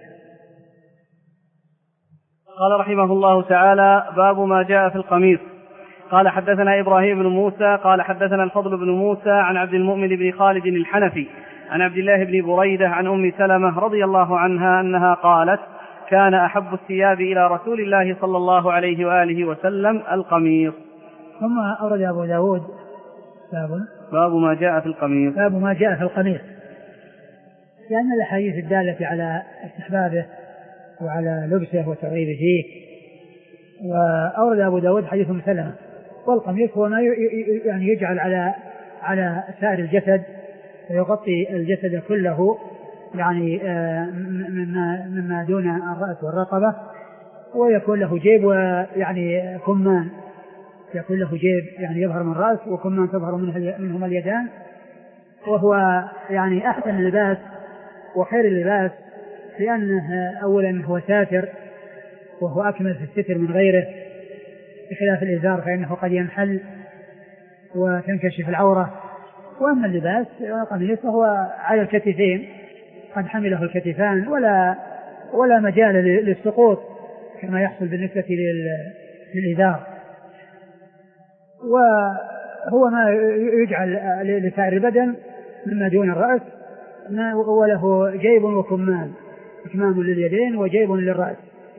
قال رحمه الله تعالى: باب ما جاء في القميص. قال حدثنا إبراهيم بن موسى قال حدثنا الفضل بن موسى عن عبد المؤمن بن خالد الحنفي عن عبد الله بن بريدة عن أم سلمة رضي الله عنها أنها قالت: كان أحب الثياب إلى رسول الله صلى الله عليه وآله وسلم القميص. ثم أورد أبو داود باب باب ما جاء في القميص. باب ما جاء في القميص، لأن الأحاديث الدالة على استحبابه وعلى لبسه وترغيبه فيه. وأورد أبو داود حديث أم سلمة، والقميص هو ما يعني يجعل على على سائر الجسد ويغطي الجسد كله يعني مما مما دون الرأس والرقبة، ويكون له جيب ويعني كمان، يكون له جيب يعني يظهر من الرأس وكمان تظهر منهما اليدان. وهو يعني أحسن اللباس وخير اللباس، لأنه أولا هو ساتر وهو أكمل في الستر من غيره، بخلاف الإزار فإنه قد ينحل وتنكشف العورة. وأما اللباس القميص فهو على الكتفين، قد حمله الكتفان ولا ولا مجال للسقوط كما يحصل بالنسبة للإزار. وهو ما يجعل لسائر البدن مما دون الرأس، وله جيب وكمام، كمام لليدين وجيب للرأس.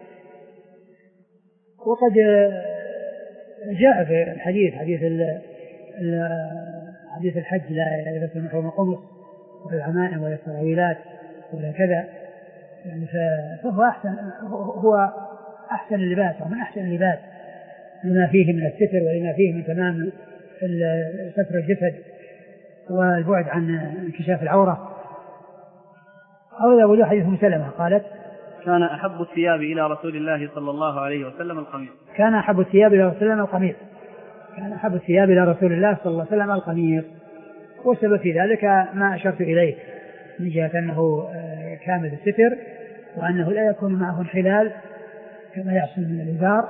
وقد جاء في الحديث حديث حديث الحج: لا يلبس نحو القمص ولا العمائم ولا السراويلات ولا كذا، يعني فهو أحسن، هو أحسن اللباس ومن أحسن اللباس لما فيه من الستر ولما فيه من تمام ستر الجسد والبعد عن انكشاف العورة. أولا أبو حديث أم سلمة قالت: كان أحب الثياب إلى رسول الله صلى الله عليه وسلم القميص. كان أحب الثياب إلى رسول الله القميص. كان أحب الثياب إلى رسول الله صلى الله عليه وسلم القميص. والسبب في ذلك ما أشرت إليه من جهة أنه كامل الستر، وأنه لا يكون معه انحلال كما يحصل من الإزار.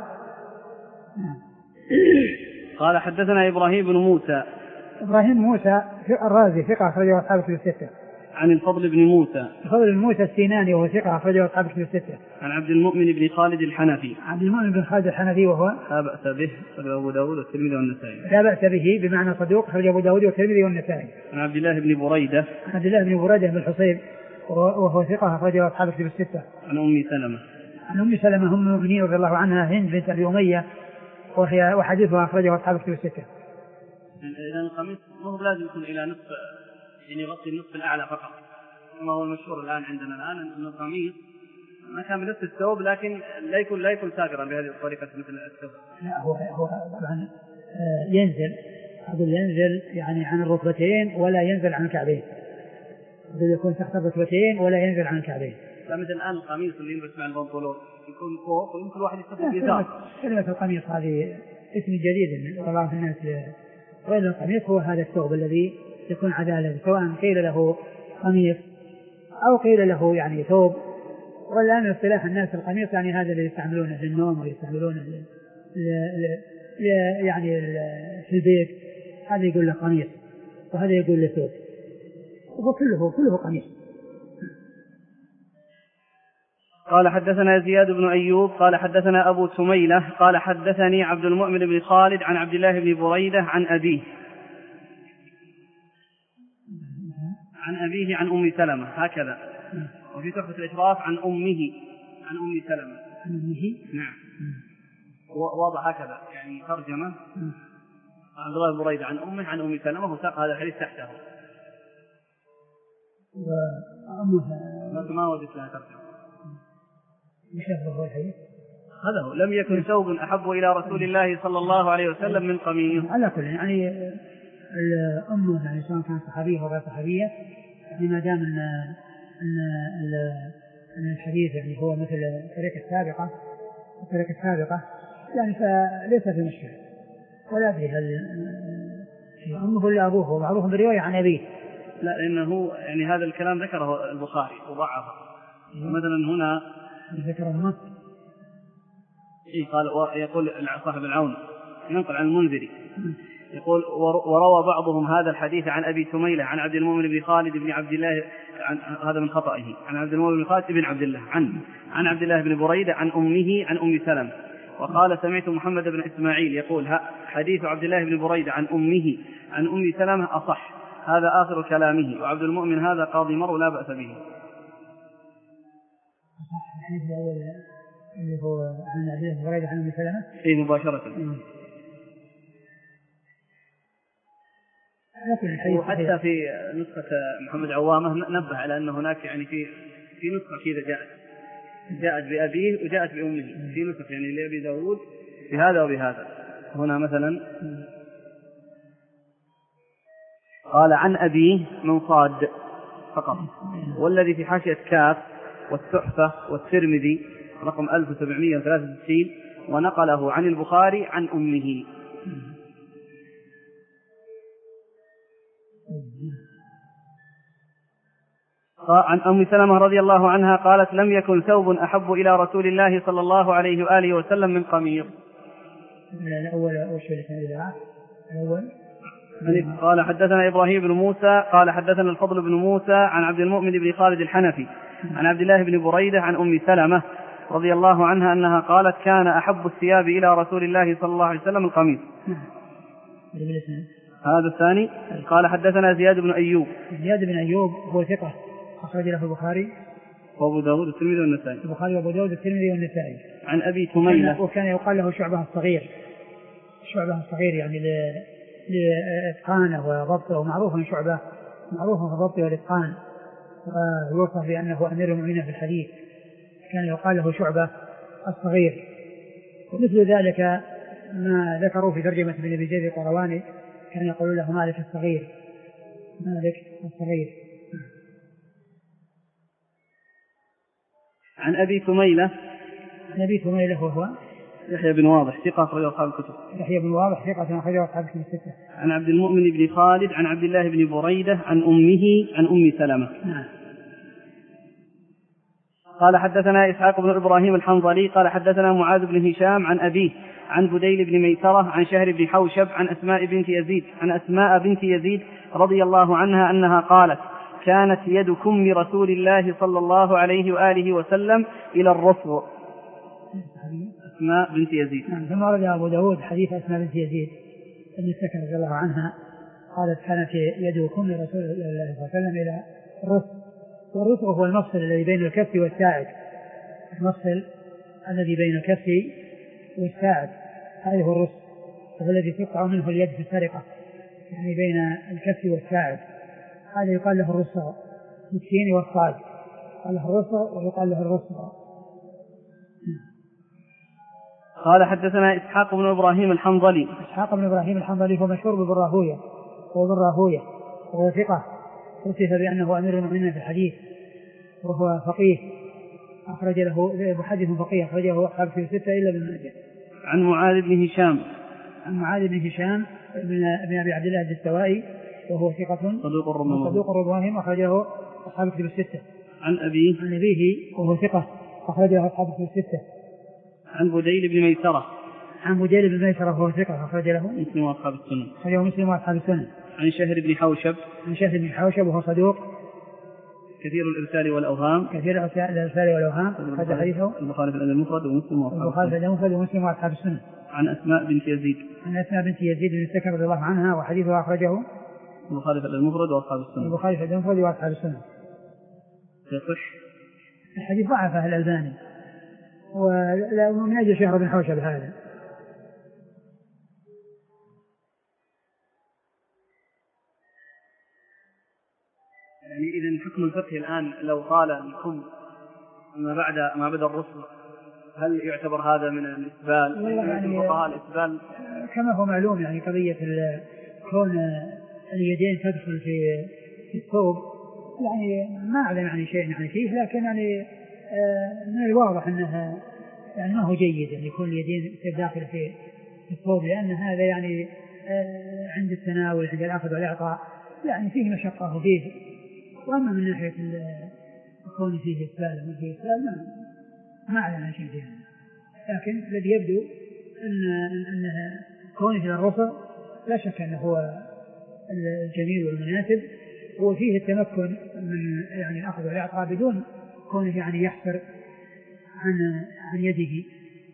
قال حدثنا إبراهيم بن موسى. إبراهيم موسى الرازي ثقة أخرجه أصحاب الكتب الستة. عن الفضل بن موسى. الفضل بن موسى السيناني وهو ثقة أخرجه أصحاب الكتب الستة. عن عبد المؤمن بن خالد الحنفي. عبد المؤمن بن خالد الحنفي وهو لا بأس به، أخرجه أبو داود والترمذي والنسائي. لا بأس به بمعنى صدوق، أخرجه أبو داود والترمذي والنسائي. عن عبد الله بن بريدة. عن عبد الله بن بريدة بن الحصيب وهو ثقة أخرجه أصحاب الكتب الستة. عن أم سلمة. عن أم سلمة أم المؤمنين رضي الله عنها هند بنت أبي أمية، وهي وحديثها أخرجه أصحاب الكتب الستة. إذا القميص مو لازم يكون إلى نصف، يعني يغطي النصف الأعلى فقط، ما هو المشهور الآن عندنا الآن أن القميص ما كان بنفس الثوب، لكن لا يكون لا يكون ساقرا بهذه الطريقة مثل الثوب. لا هو هو طبعا ينزل، أقول ينزل يعني عن الركبتين ولا ينزل عن الكعبين، يقول يكون تحت الركبتين ولا ينزل عن الكعبين. فمثل الآن القميص اللي يلبس مع البنطلون يكون فوق ويمكن واحد يستخدم يسار. كلمة القميص هذه اسم جديد من طبعا الناس، وإلا القميص هو هذا الثوب الذي يكون عدالة، سواء قيل له قميص أو قيل له يعني ثوب. والآن اصطلاح الناس القميص يعني هذا اللي يستعملونه للنوم ويستعملونه يعني في البيت، هذا يقول له قميص وهذا يقول له ثوب، وهو كله كله قميص. قال حدثنا زياد بن أيوب قال حدثنا أبو سميلة قال حدثني عبد المؤمن بن خالد عن عبد الله بن بريدة عن أبيه عن أبيه عن أم سلمة هكذا، وفي تحفة الإشراف عن أمه عن أم سلمة عن أمه. نعم، واضح هكذا يعني ترجمة عبد الله بن بريدة عن أمه عن أم سلمة وساق هذا الحديث تحته. وأمه ما وجدت لها ترجمة. مش هذا الحديث. هذا هو لم يكن ثوب أحب إلى رسول الله صلى الله عليه وسلم من قميص. على كل يعني الأمة يعني سواء كانت صحابية أو غير صحابية يعني ما دام أن أن الحديث يعني هو مثل الطريقة السابقة الطريقة السابقة يعني فليس في مشكلة. ولا أدري هل أمه ولا أبوه، هو معروف برواية عن أبيه. لا لأنه يعني هذا الكلام ذكره البخاري وضعفه. مثلا هنا ذكر أمه إيه قال يقول صاحب العون ينقل عن المنذري يقول وروى بعضهم هذا الحديث عن أبي سميلة عن عبد المؤمن بن خالد بن عبد الله عن هذا من خطئه عن عبد المؤمن بن خالد بن عبد الله عن عن عبد الله بن بريدة عن أمه عن أم سلمة. وقال سمعت محمد بن إسماعيل يقول حديث عبد الله بن بريدة عن أمه عن أم سلمة أصح، هذا آخر كلامه، وعبد المؤمن هذا قاضي مر لا بأس به. الحديث الأول اللي هو عن عبد الله بن بريدة عن أم سلمة إيه مباشرة. وحتى في نسخة محمد عوامة نبه على أن هناك يعني في في نسخة كذا جاءت جاءت بأبيه وجاءت بأمه في نسخة يعني لأبي داود بهذا وبهذا. هنا مثلا قال عن أبيه من صاد فقط، والذي في حاشية كاف والتحفة والترمذي رقم ألف وسبعمائة وثلاثة وستين ونقله عن البخاري عن أمه. عن أم سلمة رضي الله عنها قالت لم يكن ثوب أحب إلى رسول الله صلى الله عليه وآله وسلم من قميص. الأول الأول قال حدثنا إبراهيم بن موسى قال حدثنا الفضل بن موسى عن عبد المؤمن بن خالد الحنفي عن عبد الله بن بريدة عن أم سلمة رضي الله عنها أنها قالت كان أحب الثياب إلى رسول الله صلى الله عليه وسلم القميص. هذا الثاني قال حدثنا زياد بن أيوب. زياد بن أيوب هو ثقة أخرج له البخاري وأبو داود والترمذي والنسائي. البخاري وأبو داود والترمذي والنسائي. عن أبي سميلة وكان يقال له شعبة الصغير شعبة الصغير يعني لإتقانه وضبطه، ومعروف شعبة معروف في ضبطه والإتقان، ويوصف بأنه أمير المؤمنين في الحديث، كان يقال له شعبة الصغير. ومثل ذلك ما ذكروا في ترجمة ابن أبي زيد القرواني كان يقول له مالك الصغير مالك الصغير. عن أبي سميلة عن أبي سميلة وهو يحيى بن واضح ثقة أخرجه أصحاب الكتب. يحيى بن واضح ثقة أخرجه أصحاب الكتب الستة. عن عبد المؤمن بن خالد عن عبد الله بن بريدة عن أمه عن أم سلمة. نعم. قال حدثنا إسحاق بن إبراهيم الحنظلي قال حدثنا معاذ بن هشام عن أبيه عن بديل بن ميسرة عن شهر بن حوشب عن أسماء بنت يزيد عن أسماء بنت يزيد رضي الله عنها أنها قالت كانت يد كم رسول الله صلى الله عليه وآله وسلم إلى الرسغ. أسماء بنت يزيد. ثم ورد أبو داود حديث أسماء بنت يزيد ابن السكن رضي الله عنها قالت كانت يد كم رسول الله صلى الله عليه وسلم إلى الرسغ. والرسغ هو المفصل الذي بين الكف والساعد، المفصل الذي بين الكف والساعد هذا هو الرسغ، وهو الذي تقطع منه اليد في السرقة، يعني بين الكف والساعد، هذا يقال له الرسغ بالسين والصاد، قال له الرسغ ويقال له الرسغ. قال حدثنا إسحاق بن إبراهيم الحنظلي. إسحاق بن إبراهيم الحنظلي هو مشهور بالراهوية، هو بالراهوية وهو ثقة، وصف بأنه أمير المؤمنين في الحديث، وهو فقيه أخرج له محدث فقيه أخرجه أصحاب الكتب الستة إلا ابن ماجه. عن معاذ بن هشام عن معاذ بن هشام ابن أبي عبد الله الدستوائي وهو ثقة صدوق الرضوان صدوق الرضوان أخرجه أصحاب الكتب الستة. عن أبيه عن أبيه وهو ثقة أخرجه أصحاب الكتب الستة. عن بديل بن ميسرة عن بديل بن ميسرة وهو ثقة أخرج له مسلم وأصحاب السنن. أخرجه مسلم وأصحاب السنن. عن شهر بن حوشب عن شهر بن حوشب وهو صدوق كثير الإرسال والأوهام كثير الإرسال والأوهام أخرج حديثه البخاري في الأدب المفرد ومسلم وأصحاب البخاري في الأدب المفرد ومسلم وأصحاب السنن. عن أسماء بنت يزيد عن أسماء بنت يزيد بن السكن رضي الله عنها وحديثه أخرجه البخاري في الأدب المفرد وأصحاب السنن. البخاري في الأدب المفرد وأصحاب السنن. يصح الحديث ضعفه الألباني ومن أجل شهر بن حوشب هذا. يعني إذا حكم الفقه الآن لو قال الكم ما بعد ما بدأ الرسل هل يعتبر هذا من الإسبال؟ يعني الفقهاء الإسبال كما هو معلوم يعني قضية كون اليدين تدخل في الثوب يعني ما أعلم يعني شيء يعني فيه، لكن يعني من الواضح أنها يعني ما هو جيد يعني يكون اليدين داخل في الثوب، لأن هذا يعني عند التناول عند الأخذ والإعطاء يعني فيه مشقة وفيه. وأما من ناحية يكون فيه إسبال وما فيه إسبال ما ما أعلم شيء فيه، لكن الذي يبدو أن أنها كونه في الرفع لا شك أنه هو الجميل والمناسب، وفيه التمكن من يعني الأخذ والإعطاء بدون كونه يعني يحفر عن عن يده.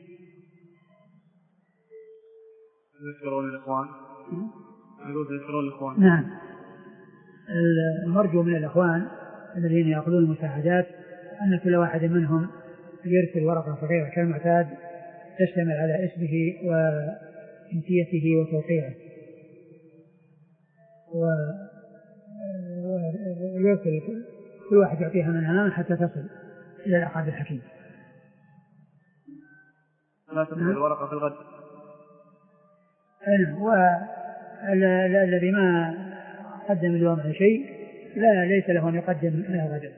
يذكرون الإخوان يقول يذكرون الإخوان. نعم، المرجو من الإخوان الذين يأخذون المساعدات أن كل واحد منهم يرسل ورقة صغيرة كالمعتاد تشتمل على اسمه وجنسيته وتوقيعه، ويرسل كل واحد يعطيها من أمام حتى تصل إلى العقاد الحكيم. لا تدخل الورقة في الغد. والذي ما قدم اليوم شيء لا ليس له أن يقدم له غدا.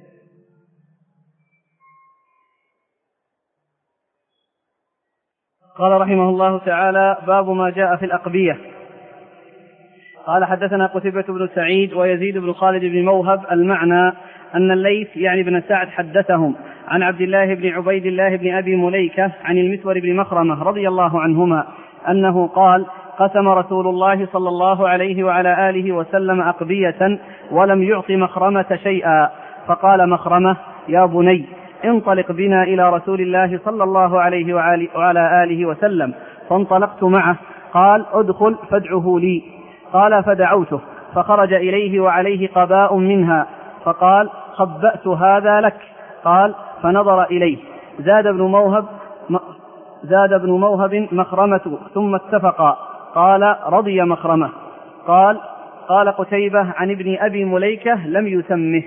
قال رحمه الله تعالى: باب ما جاء في الأقبية. قال: حدثنا قتيبة بن سعيد ويزيد بن خالد بن موهب. المعنى أن الليث يعني بن سعد حدثهم عن عبد الله بن عبيد الله بن أبي مليكة عن المسور بن مخرمة رضي الله عنهما أنه قال: قسم رسول الله صلى الله عليه وعلى آله وسلم أقبية ولم يعط مخرمة شيئا، فقال مخرمة: يا بني انطلق بنا إلى رسول الله صلى الله عليه وعلى آله وسلم. فانطلقت معه. قال: ادخل فادعه لي. قال: فدعوته فخرج إليه وعليه قباء منها، فقال: خبأت هذا لك. قال: فنظر إليه. زاد ابن موهب زاد ابن موهب مخرمة ثم اتفقا. قال: رضي مخرمة. قال قال قتيبة عن ابن أبي مليكة لم يسمه.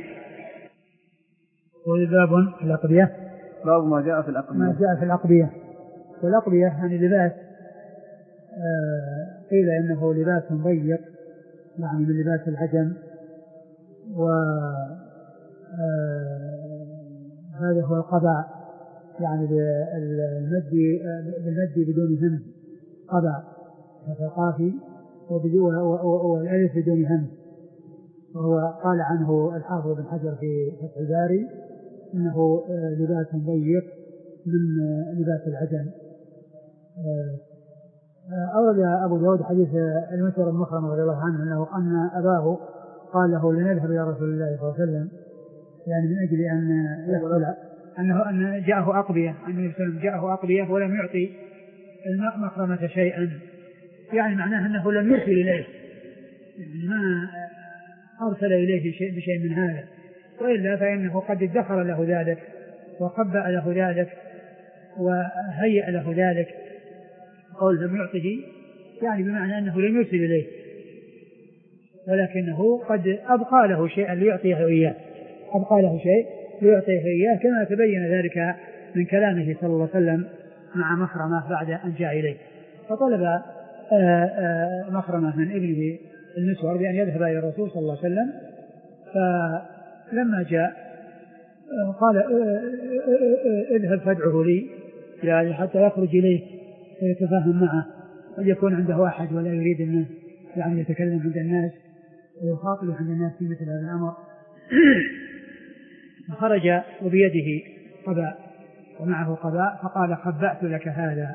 باب في الأقبية. باب ما جاء في الأقبية. ما جاء في الأقبية. والأقبية يعني لباس آه قيل إنه لباس ضيق يعني من لباس العجم، وهذا هو القباء يعني بالمد بالمد بدون همز، قباء القافي والألف بدون همز. وهو قال عنه الحافظ بن حجر في فتح الباري إنه لباس ضيق من لباس العجم. أورد أبو داود حديث المسور بن مخرمة رضي الله عنه أنه أن أباه قال له: لنذهب إلى رسول الله صلى الله عليه وسلم، يعني من أجل أن يحصل أنه أن جاءه أقبية، أن جاءه أقبية ولم يعطي المخرمة شيئا، يعني معناه أنه لم يرسل إليه، يعني ما أرسل إليه شيء بشيء من هذا، وإلا فإنه قد ادخر له ذلك وقبأ له ذلك وهيأ له ذلك. قول لم يعطه يعني بمعنى أنه لم يرسل إليه، ولكنه قد أبقى له شيئا ليعطيه إياه، أبقى له شيء ليعطيه إياه، كما تبين ذلك من كلامه صلى الله عليه وسلم مع مخرمة بعد أن جاء إليه. فطلب آآ آآ مخرمة من ابنه المسور بأن يذهب إلى الرسول صلى الله عليه وسلم، فلما جاء قال: اذهب فادعه لي، يعني حتى يخرج إليه ويتفاهم معه، قد يكون عنده أحد ولا يريد أن يعني يتكلم عند الناس ويخاطب عند الناس في مثل هذا الأمر. فخرج وبيده قباء ومعه قباء، فقال: خبأت لك هذا.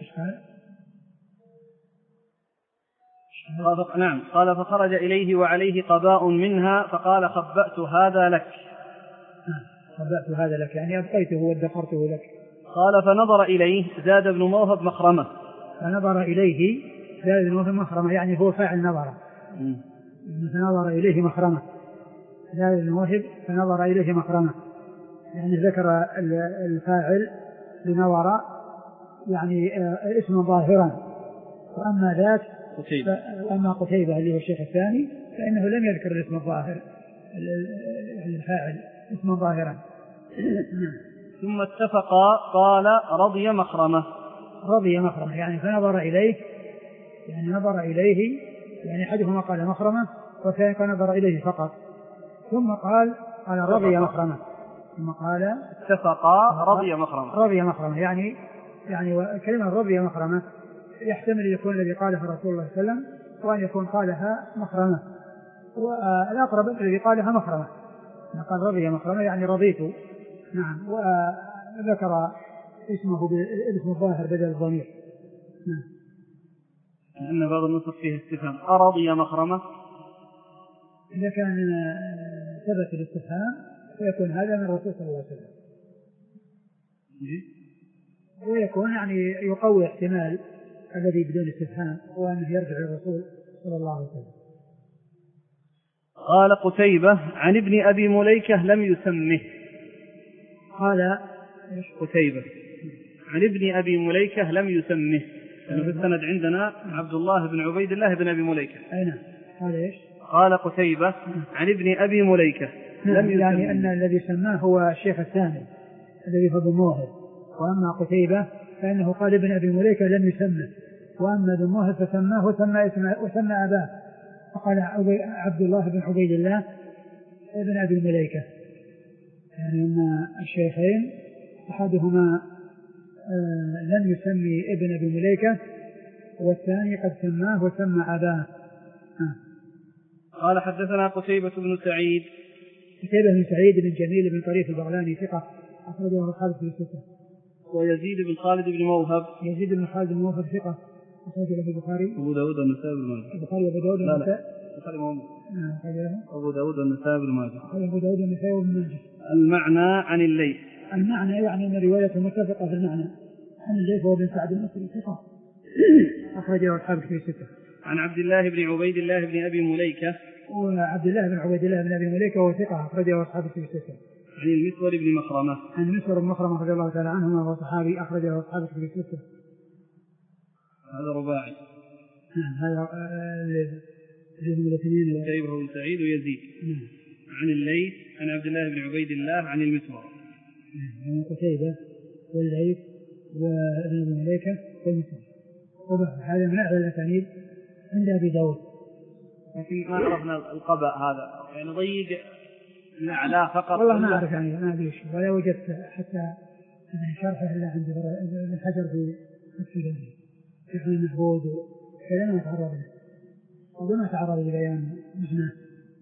نعم. قال: فخرج إليه وعليه قباء منها، فقال: خبأت هذا لك. خبأت هذا لك يعني أبقيته وادخرته لك. قال: فنظر إليه. زاد ابن موهب مخرمة. فنظر إليه زاد ابن موهب مخرمة يعني هو فاعل نظر، فنظر إليه مخرمة. زاد ابن موهب فنظر إليه مخرمة، يعني ذكر الفاعل بنظر يعني اسم ظاهرا. وأما ذاك أما قتيبة اللي هو الشيخ الثاني فإنه لم يذكر الاسم الظاهر، الفاعل اسما ظاهرا. ثم اتفقا قال رضي مخرمة. رضي مخرمة يعني فنظر إليه يعني نظر إليه يعني أحدهما قال مخرمة والثاني قال نظر إليه فقط. ثم قال قال رضي مخرمة ثم قال اتفقا رضي مخرمة. رضي مخرمة يعني يعني كلمة رضي مخرمة يحتمل أن يكون الذي قالها رسول الله صلى الله عليه وسلم وأن يكون قالها مخرمة، والأقرب الذي قالها مخرمة قال رضي مخرمة يعني رضيت. نعم. وذكر اسمه باسم الظاهر بدل الضمير. نعم. لأن بعض النسخ فيه استفهام أرضي مخرمة. إذا كان ثبت الاستفهام فيكون هذا من الرسول صلى الله عليه وسلم ويكون يعني يقوي احتمال الذي بدون استفهام وأنه يرجع للرسول صلى الله عليه وسلم. قال قتيبة عن ابن أبي مليكة لم يسمه. قال قتيبة عن ابن أبي مليكة لم يسمه. يعني في السند عندنا عبد الله بن عبيد الله بن أبي مليكة. أين قال إيش؟ قال قتيبة عن ابن أبي مليكة لم يسمه. يعني أن الذي سماه هو الشيخ الثاني الذي هو ابن موهب، وأما قتيبة فإنه قال ابن أبي مليكة لم يسمه، وأما ابن موهب فسماه وسمى اسمه وسمى أباه فقال عبد الله بن عبيد الله ابن أبي مليكة. يعني أن الشيخين أحدهما آه لم يسمي ابن أبي مليكة والثاني قد سماه وسمى أباه. آه. قال حدثنا قتيبة بن سعيد. قتيبة بن سعيد بن جميل بن طريف البغلاني ثقة أخرجه أصحاب في الستة. ويزيد بن خالد بن موهب. يزيد بن خالد بن موهب ثقة أخرجه البخاري. أبو داود والنسائي بن ماجه. البخاري وأبو داود والنسائي. البخاري ومسلم. آه أبو داود والنسائي بن ماجه. أبو داود والنسائي بن ماجه. المعنى عن الليث. المعنى يعني أن رواية متفقة في المعنى. عن الليث هو بن سعد المصري ثقة أخرجه أصحاب في الستة. عن عبد الله بن عبيد الله بن أبي مليكة. وعبد الله بن عبيد الله بن أبي مليكة وهو ثقة أخرجه أصحاب في الستة. عن المسور بن مخرمة. عن المسور بن مخرمة رضي الله تعالى عنهما وهو صحابي أخرجه أصحاب في الستة. هذا رباعي. هذا اللي هم الاثنين قتيبة بن سعيد ويزيد. نعم. عن الليث عن عبد الله بن عبيد الله عن المسور. عن قتيبة والليث وابن أبي مليكة والمسور. هذا من أعلى الأسانيد عند أبي داود. لكن ما عرفنا القبأ هذا يعني ضيق من أعلاه فقط. والله ما أعرف يعني ما أدري شيء ولا وجدت حتى يعني شرحه إلا عند ابن حجر في السوداني في ابن المهبود وكذا ما تعرض له وما تعرض لبيان معناه.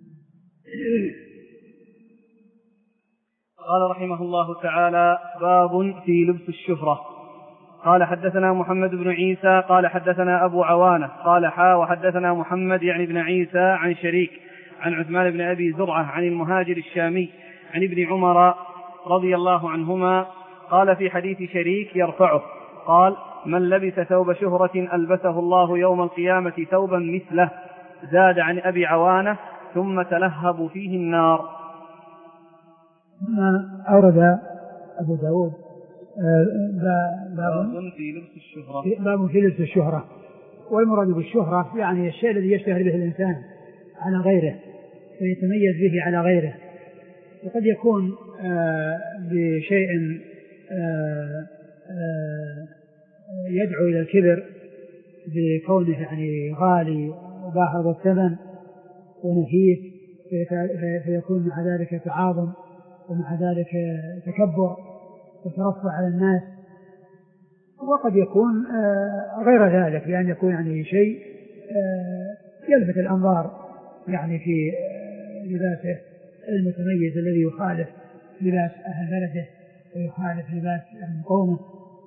قال رحمه الله تعالى باب في لبس الشهرة. قال حدثنا محمد بن عيسى قال حدثنا أبو عوانة قال حا وحدثنا محمد يعني بن عيسى عن شريك عن عثمان بن أبي زرعة عن المهاجر الشامي عن ابن عمر رضي الله عنهما قال في حديث شريك يرفعه قال من لبس ثوب شهرة ألبسه الله يوم القيامة ثوبا مثله زاد عن أبي عوانة ثم تلهب فيه النار. ثم أورد أبو داود باب في لبس الشهرة. باب في لبس الشهرة، والمراد بالشهرة يعني الشيء الذي يشتهر به الإنسان على غيره ويتميز به على غيره، وقد يكون بشيء يدعو إلى الكبر بكونه يعني غالي وباهظ الثمن ونفيس فيكون مع ذلك تعاظم ومع ذلك تكبر وترفع على الناس، وقد يكون غير ذلك بأن يكون يعني شيء يلفت الأنظار يعني في لباسه المتميز الذي يخالف لباس أهل بلده ويخالف لباس أهل قومه.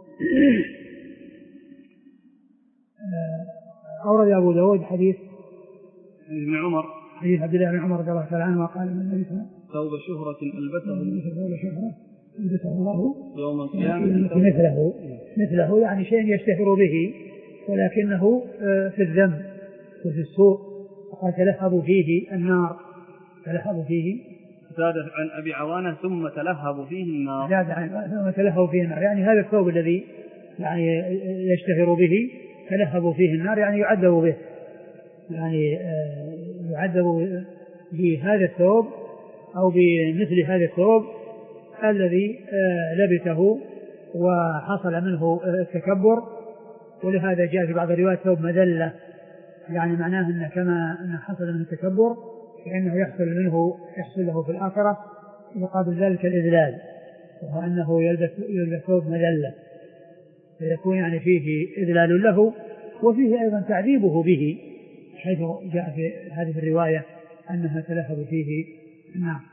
أورد أبو داود حديث ابن عمر حديث عبد الله بن عمر رضي الله تعالى عنه قال من النبي ثوب شهرة ألبسه ثوب شهرة ألبسه الله يوم القيامة مثله مثله يعني شيء يشتهر به ولكنه في الذنب وفي السوء، وقد تلهب فيه النار تلهب فيه زاد عن أبي عوانة ثم تلهب فيه النار زاد عن ثم تلهب فيه النار يعني هذا الثوب الذي يعني يشتهر به تلهب فيه النار يعني يعذب به يعني يعذب بهذا الثوب أو بمثل هذا الثوب الذي لبسه وحصل منه التكبر. ولهذا جاء في بعض الروايات ثوب مذلة، يعني معناه أنه كما أنه حصل منه التكبر فإنه يحصل منه يحصل له في الآخرة مقابل ذلك الإذلال، وهو أنه يلبس يلبس ثوب مذلة، فيكون يعني فيه إذلال له وفيه أيضا تعذيبه به، حيث جاء في هذه الرواية أنها تلهب فيه النار.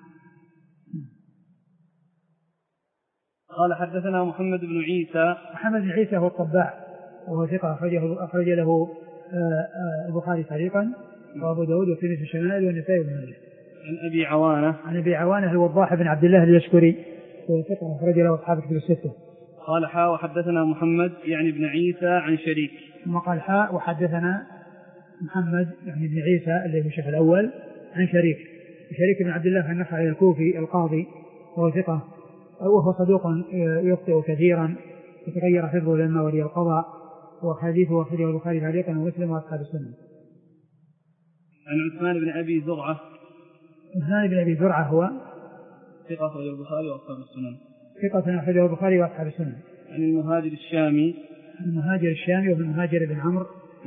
قال حدثنا محمد بن عيسى. محمد بن عيسى هو الطباع وهو ثقة أخرجه أخرج له البخاري تعليقا وأبو داود والترمذي الشمال والنسائي بن ماجه. عن أبي عوانة. عن أبي عوانة الوضاح بن عبد الله اليشكري وهو ثقة أخرج له أصحاب كتب الستة. قال حاء وحدثنا محمد يعني بن عيسى عن شريك. ثم قال حاء وحدثنا محمد يعني بن عيسى اللي هو الشيخ الأول عن شريك. شريك بن عبد الله النخعي الكوفي القاضي وهو ثقة وهو صدوق يخطئ كثيرا يتغير حفظه لما ولي القضاء، وحديثه أخرجه البخاري تعليقا ومسلم وأصحاب السنة. عن عثمان بن أبي زرعة. عثمان بن أبي زرعة هو ثقة أخرجه البخاري وأصحاب السنن. ثقة أخرجه البخاري وأصحاب السنن. عن المهاجر الشامي. المهاجر الشامي وابن المهاجر بن عمرو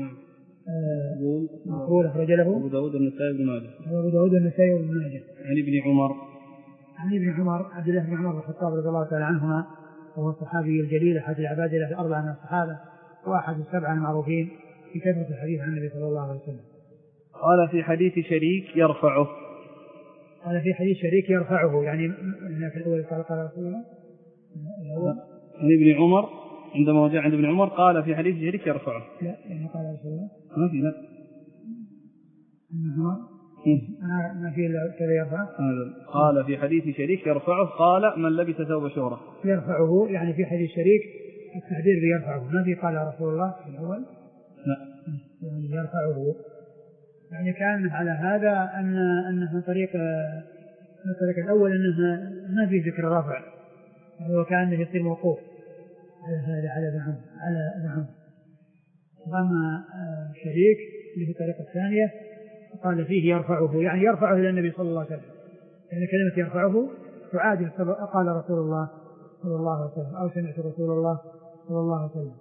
مقبول أخرج له أبو داود والنسائي بن ماجه. أبو داود والنسائي بن ماجه. عن ابن عمر. عن ابن عمر عبد الله بن عمر بن الخطاب رضي الله تعالى عنهما وهو الصحابي الجليل أحد العباد له الأربعة من الصحابة وأحد السبعة المعروفين في كثرة الحديث عن النبي صلى الله عليه وسلم. قال في حديث شريك يرفعه. قال في حديث شريك يرفعه يعني في الأول قال قال رسول الله الأول عن ابن عمر عندما وجاء عند ابن عمر قال في حديث شريك يرفعه. لا يعني قال رسول الله ما في لا ابن عمر ما في إلا كذا يرفع. قال في حديث شريك يرفعه قال من لبس ثوب شهرة. يرفعه يعني في حديث شريك التعبير بيرفعه ما في قال رسول الله في الأول لا يعني يرفعه يعني كان على هذا أن أنه من طريق من طريق الأول أنه ما في ذكر رفع هو كان يصير موقوف على هذا على ابن عمرو على ابن عمرو. وأما شريك اللي في الطريقة الثانية قال فيه يرفعه يعني يرفعه إلى النبي صلى الله عليه وسلم يعني كلمة يرفعه تعادل قال رسول الله صلى الله عليه وسلم أو سمعت رسول الله صلى الله عليه وسلم.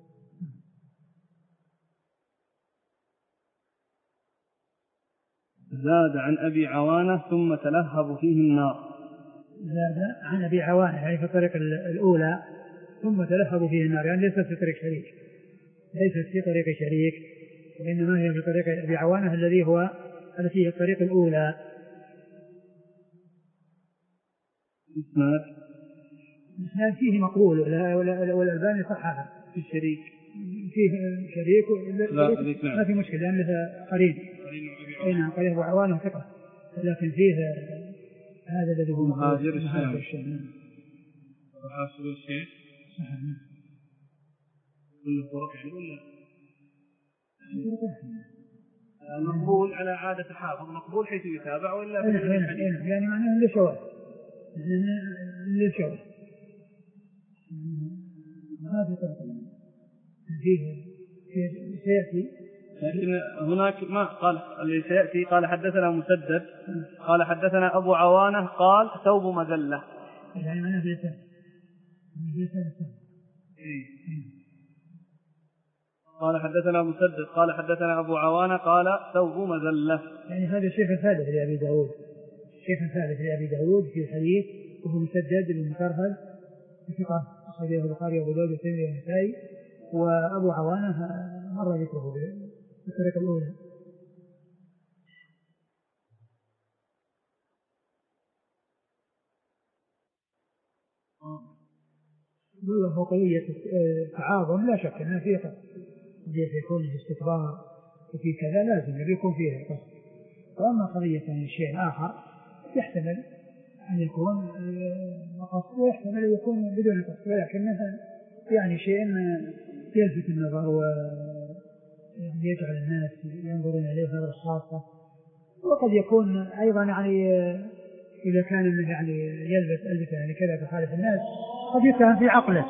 زاد عن أبي عوانة ثم تلهب فيه النار. زاد عن أبي عوانة يعني في الطريق الأولى ثم تلهب فيه النار يعني ليست في طريق شريك ليست في طريق شريك وإنما هي في طريق أبي عوانة الذي هو التي هي الطريق الأولى. إسناد إسناد فيه مقبول والألباني صححه في الشريك فيه شريك ما في مشكلة لأنه قريب أين قريب أبو عوانة ثقة لكن فيه هذا الذي هو مهاجر الشام وحاسب الشيخ كل الطرق يعني ولا مقبول على عادة حافظ مقبول حيث يتابع ولا في الحديث يعني معناه له شواهد له شواهد ما في طرق فيه سيأتي لكن هناك ما قال اللي سيأتي قال حدثنا مسدد قال حدثنا أبو عوانة قال ثوب مذلة يعني معناه في لسان قال حدثنا مسدد قال حدثنا أبو عوانة قال ثوب مذلة يعني هذا الشيخ الثالث لأبي داود الشيخ الثالث لأبي داود في الحديث وهو مسدد بن مكرهل ثقة أخرجه البخاري وأبو داود والترمذي والنسائي وأبو عوانة مر ذكره في الطريقة الأولى. هو قضية تعاظم لا شك أنها فيها قصد قضية يكون الاستكبار وفي كذا لازم يكون فيها قصد. وأما قضية يعني شيء آخر يحتمل أن يكون قصد ويحتمل أن يكون بدون قصد ولكنها يعني شيء يلفت النظر ويعني يجعل الناس ينظرون إليه نظرة خاصة. وقد يكون أيضا يعني إذا كان يعني يلبس ألبسة يعني كذا بخالف الناس قد يتهم في عقله.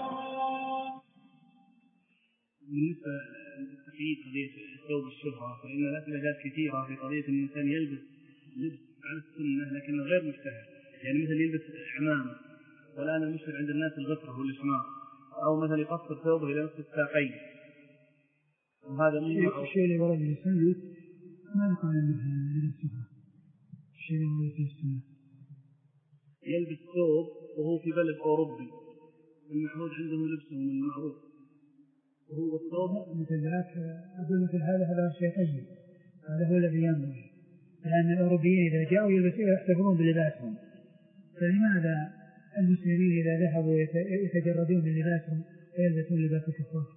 بالنسبة لتقييد قضية ثوب الشهرة فإن الأسئلة كثيرة في قضية أن الإنسان يلبس لبس على السنة لكن غير مشتهر، يعني مثل يلبس عمامة والآن المشهر عند الناس الغفرة والشماغ، أو مثل يقصر ثوبه إلى نصف الساقين، وهذا الشيء الشيء اللي ورد من السنة ما يقال أنه لبس شهرة. الشيء اللي ورد من السنة يلبس ثوب وهو في بلد أوروبي المعهود عندهم لبسهم المعروف وهو الثوب مثل ذاك، أقول مثل هذا هذا شيء طيب، هذا هو الذي ينبغي، لأن الأوروبيين إذا جاءوا يلبسون يحتفظون بلباسهم، فلماذا المسلمين إذا ذهبوا يتجردون من لباسهم ويلبسون لباس الكفار؟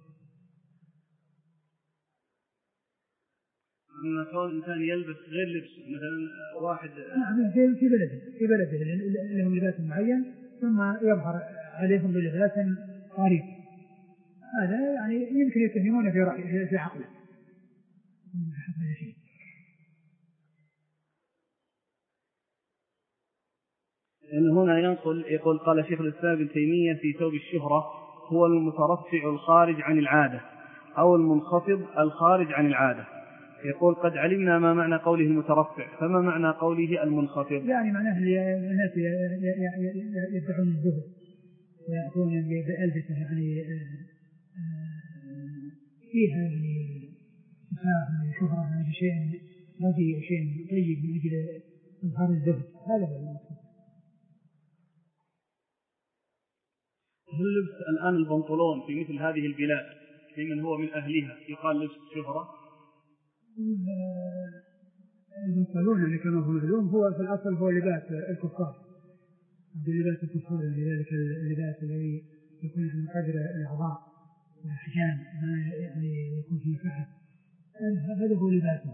أن كون إنسان يلبس غير لبسه، مثلا واحد نعم في بلده في بلده لهم لباس معين ثم يظهر عليهم بلباس غريب، هذا يعني يمكن يتهمون في رأي في عقله. إن هنا ينقل يقول قال شيخ الإسلام ابن تيمية في ثوب الشهرة هو المترفع الخارج عن العادة أو المنخفض الخارج عن العادة. يقول قد علمنا ما معنى قوله المترفع، فما معنى قوله المنخفض؟ يعني معناه الناس يدعون الزهد ويأتون بألبسة يعني فيها يعني سفاهة شهرة من شيء رديء وشيء طيب من أجل إظهار الزهد، هذا هو المقصود. هل لبس الآن البنطلون في مثل هذه البلاد في من هو من أهلها يقال لبس شهرة؟ البنطلون يعني كما هو معلوم هو في الأصل هو لباس الكفار، لباس الكفار، لذلك اللباس الذي يكون على قدر الأعضاء والأحجام ما يعني يكون فيه فحم، هذا هو لباسه.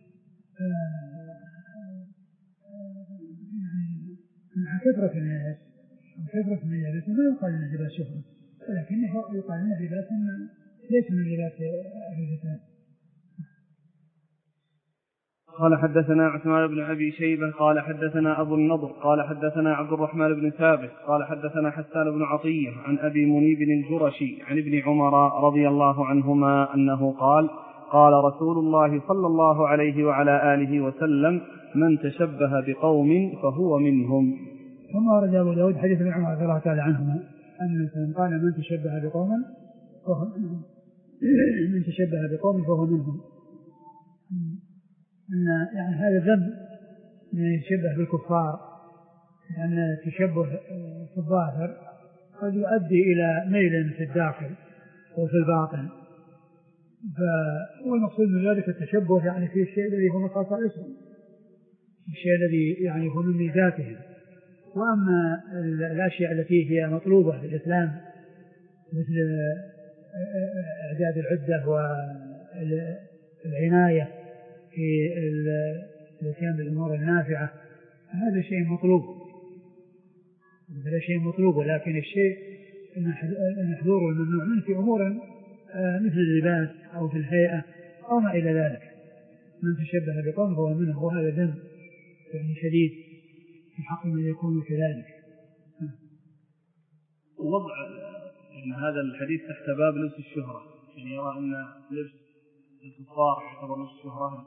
يعني مع كثرة الناس وكثرة من يلبس ما يقال انه لباس شهرة، ولكنه يقال انه لباس ليس من لباس الرجال. قال حدثنا عثمان بن أبي شيبة قال حدثنا أبو النضر قال حدثنا عبد الرحمن بن ثابت قال حدثنا حسان بن عطية عن أبي منيب الجرشي عن ابن عمر رضي الله عنهما أنه قال قال رسول الله صلى الله عليه وعلى آله وسلم من تشبه بقوم فهو منهم. ثم ورد أبو داود حديث ابن عمر رضي الله تعالى عنهما أن قال من تشبه بقوم فهو منهم، من تشبه بقوم فهو منهم، أن يعني هذا ذنب من يتشبه بالكفار، لأن التشبه في الظاهر قد يؤدي إلى ميل في الداخل وفي الباطن، والمقصود من ذلك التشبه يعني في الشيء الذي هو من خصائصهم، الشيء الذي يعني هو من ميزاتهم. وأما الأشياء التي هي مطلوبة في الإسلام مثل إعداد العدة والعناية في الاتيان بالأمور النافعة، هذا شيء مطلوب، هذا شيء مطلوب، ولكن الشيء المحظور والممنوع منه في أمور مثل اللباس أو في الهيئة أو ما إلى ذلك. من تشبه بقوم فهو منه، وهذا ذنب يعني شديد في حق من يكون كذلك. وضع إن هذا الحديث تحت باب لبس الشهرة، يعني يرى أن لبس الكفار يعتبر لبس الشهرة.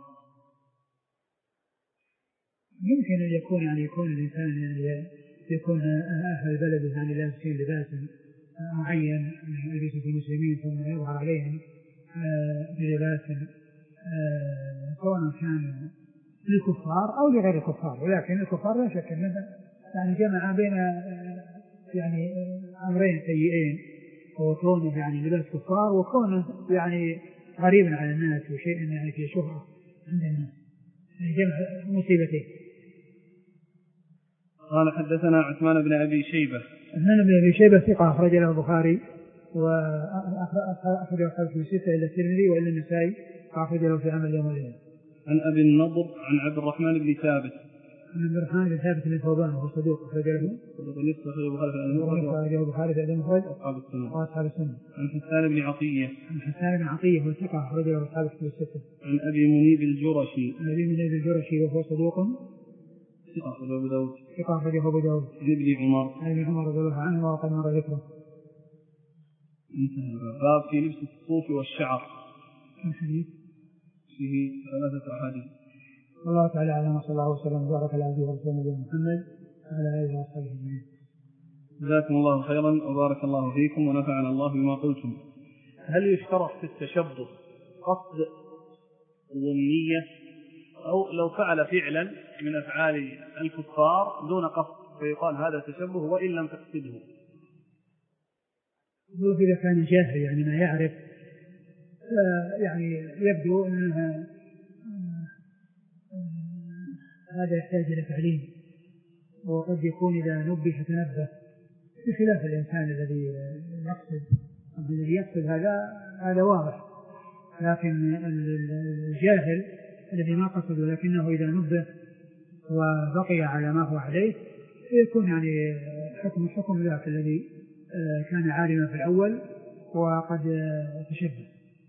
يمكن أن يكون يعني يكون الإنسان يعني يكون أهل البلد يعني لابسين لباس معين يلبسه في المسلمين ثم يظهر عليهم بلباس سواء كان للكفار أو لغير الكفار، ولكن الكفار لا شك أنه يعني جمع بين يعني أمرين سيئين، وكونه يعني لباس كفار وكونه يعني غريبا على الناس وشيء يعني في شهرة عند الناس، يعني جمع مصيبتين. قال حدثنا عثمان بن أبي شيبة. عثمان بن أبي شيبة ثقة أخرج له البخاري وأخرج له في ستة إلى الترمذي وإلى النسائي وأخرج له في عمل يوم الليل. عن أبي النضر عن عبد الرحمن بن ثابت. عن عبد الرحمن بن ثابت بن ثوبان وهو صدوق أخرج له البخاري في المفرد وأصحاب السنة. عن حسان بن عطية. عن حسان بن عطية وهو ثقة أخرج له أصحاب الكتب الستة. عن أبي منيب الجرشي. عن أبي منيب الجرشي وهو صدوق ثقة أخرجه أبو داود. ثقة أخرجه أبو داود. عن ابن عمر. عن ابن عمر رضي الله عنه وقد مر ذكره. انتهى باب في لبس الصوف والشعر. الحديث فيه ثلاثة أحاديث. والله تعالى أعلم، وصلى الله وسلم وبارك على عبده ورسوله نبينا محمد وعلى آله وصحبه أجمعين. جزاكم الله خيرا وبارك الله فيكم ونفعنا الله بما قلتم. هل يشترط في التشبه قصد الظنية، أو لو فعل فعلا من أفعال الكفار دون قصد فيقال هذا تشبه وإن لم تقصده؟ إذا كان جاهل يعني ما يعرف يعني يبدو أنها هذا يحتاج إلى تعليم، وقد يكون إذا نبه تنبه، بخلاف الإنسان الذي يقصد الذي يقصد هذا هذا واضح. لكن الجاهل الذي ما قصد ولكنه إذا نبه وبقي على ما هو عليه يكون يعني حكم حكم ذاك الذي كان عالما في الأول وقد تشبه.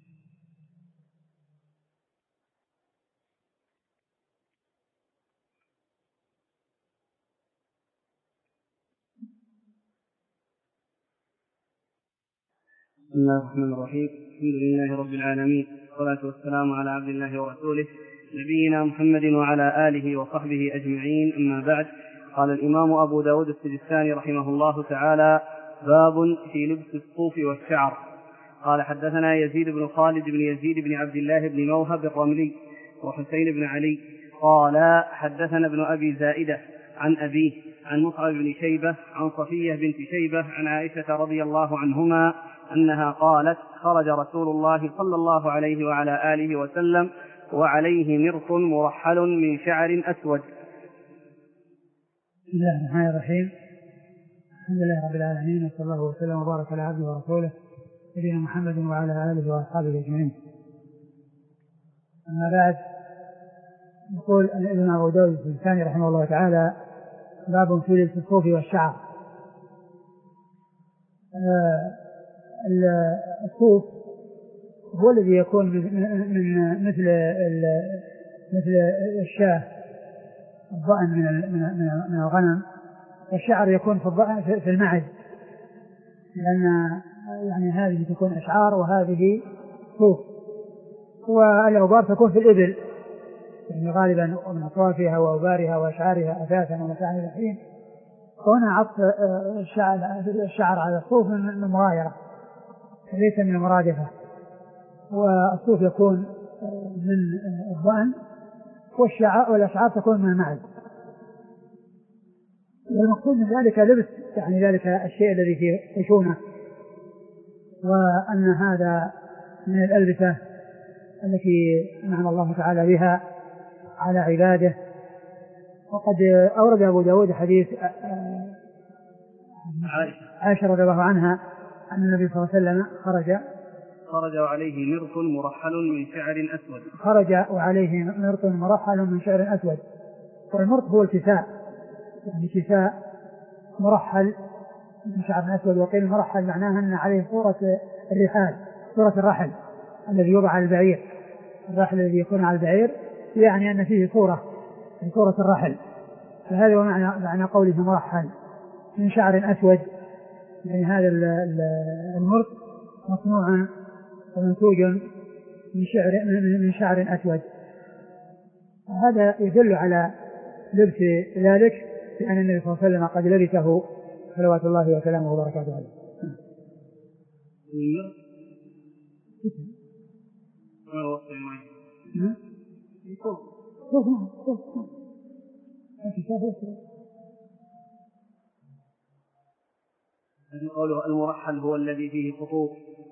بسم الله الرحمن الرحيم. الحمد لله رب العالمين، والصلاة والسلام على عبد الله ورسوله نبينا محمد وعلى آله وصحبه أجمعين، أما بعد. قال الإمام أبو داود السجستاني رحمه الله تعالى: باب في لبس الصوف والشعر. قال: حدثنا يزيد بن خالد بن يزيد بن عبد الله بن موهب الرملي وحسين بن علي قال: حدثنا ابن أبي زائدة عن أبيه عن مصعب بن شيبة عن صفية بنت شيبة عن عائشة رضي الله عنهما أنها قالت: خرج رسول الله صلى الله عليه وعلى آله وسلم وعليه مرط مرحل من شعر أسود. بسم الله الرحمن الرحيم. الحمد لله رب العالمين، وصلى الله وسلم وبارك على عبده ورسوله نبينا محمد وعلى آله وأصحابه أجمعين. أما بعد، يقول الإمام أبو داود السجستاني رحمه الله تعالى: باب في لبس الصوف والشعر. الصوف هو الذي يكون من مثل مثل الشاة الضأن من الغنم، والشعر يكون في المعز، لأن يعني هذه تكون أشعار وهذه صوف، والأوبار تكون في الإبل يعني غالبا من أطرافها وأوبارها وأشعارها أثاثا ومتاعا إلى حين. وهنا عطف الشعر على الصوف من المغايرة ليس من المرادفة، والصوف يكون من الضأن والشعر والأشعار تكون من المعز. والمقصود من ذلك لبس يعني ذلك الشيء الذي فيه خشونة، وأن هذا من الألبسة التي أنعم الله تعالى بها على عباده. وقد أورد أبو داود حديث عائشة رضي الله عنها أن النبي صلى الله عليه وسلم خرج خرج وعليه مرط مرحل من شعر أسود خرج وعليه مرط مرحل من شعر أسود. والمرط هو الكساء، يعني كساء مرحل من شعر أسود. وقيل مرحل معناها أن عليه صورة الرحال، صورة الرحل الذي يوضع على البعير، الرحل الذي يكون على البعير، يعني أن فيه صورة من صورة الرحل. فهذا هو معنى, معنى قوله مرحل من شعر أسود، يعني هذا المرط مصنوع ومنتوج من شعر من شعر أسود. هذا يدل على لبس ذلك، لأن النبي صلى الله عليه وسلم قد لبسه صلوات الله وسلامه وبركاته عليه. قوله المرحل هو الذي فيه خطوط،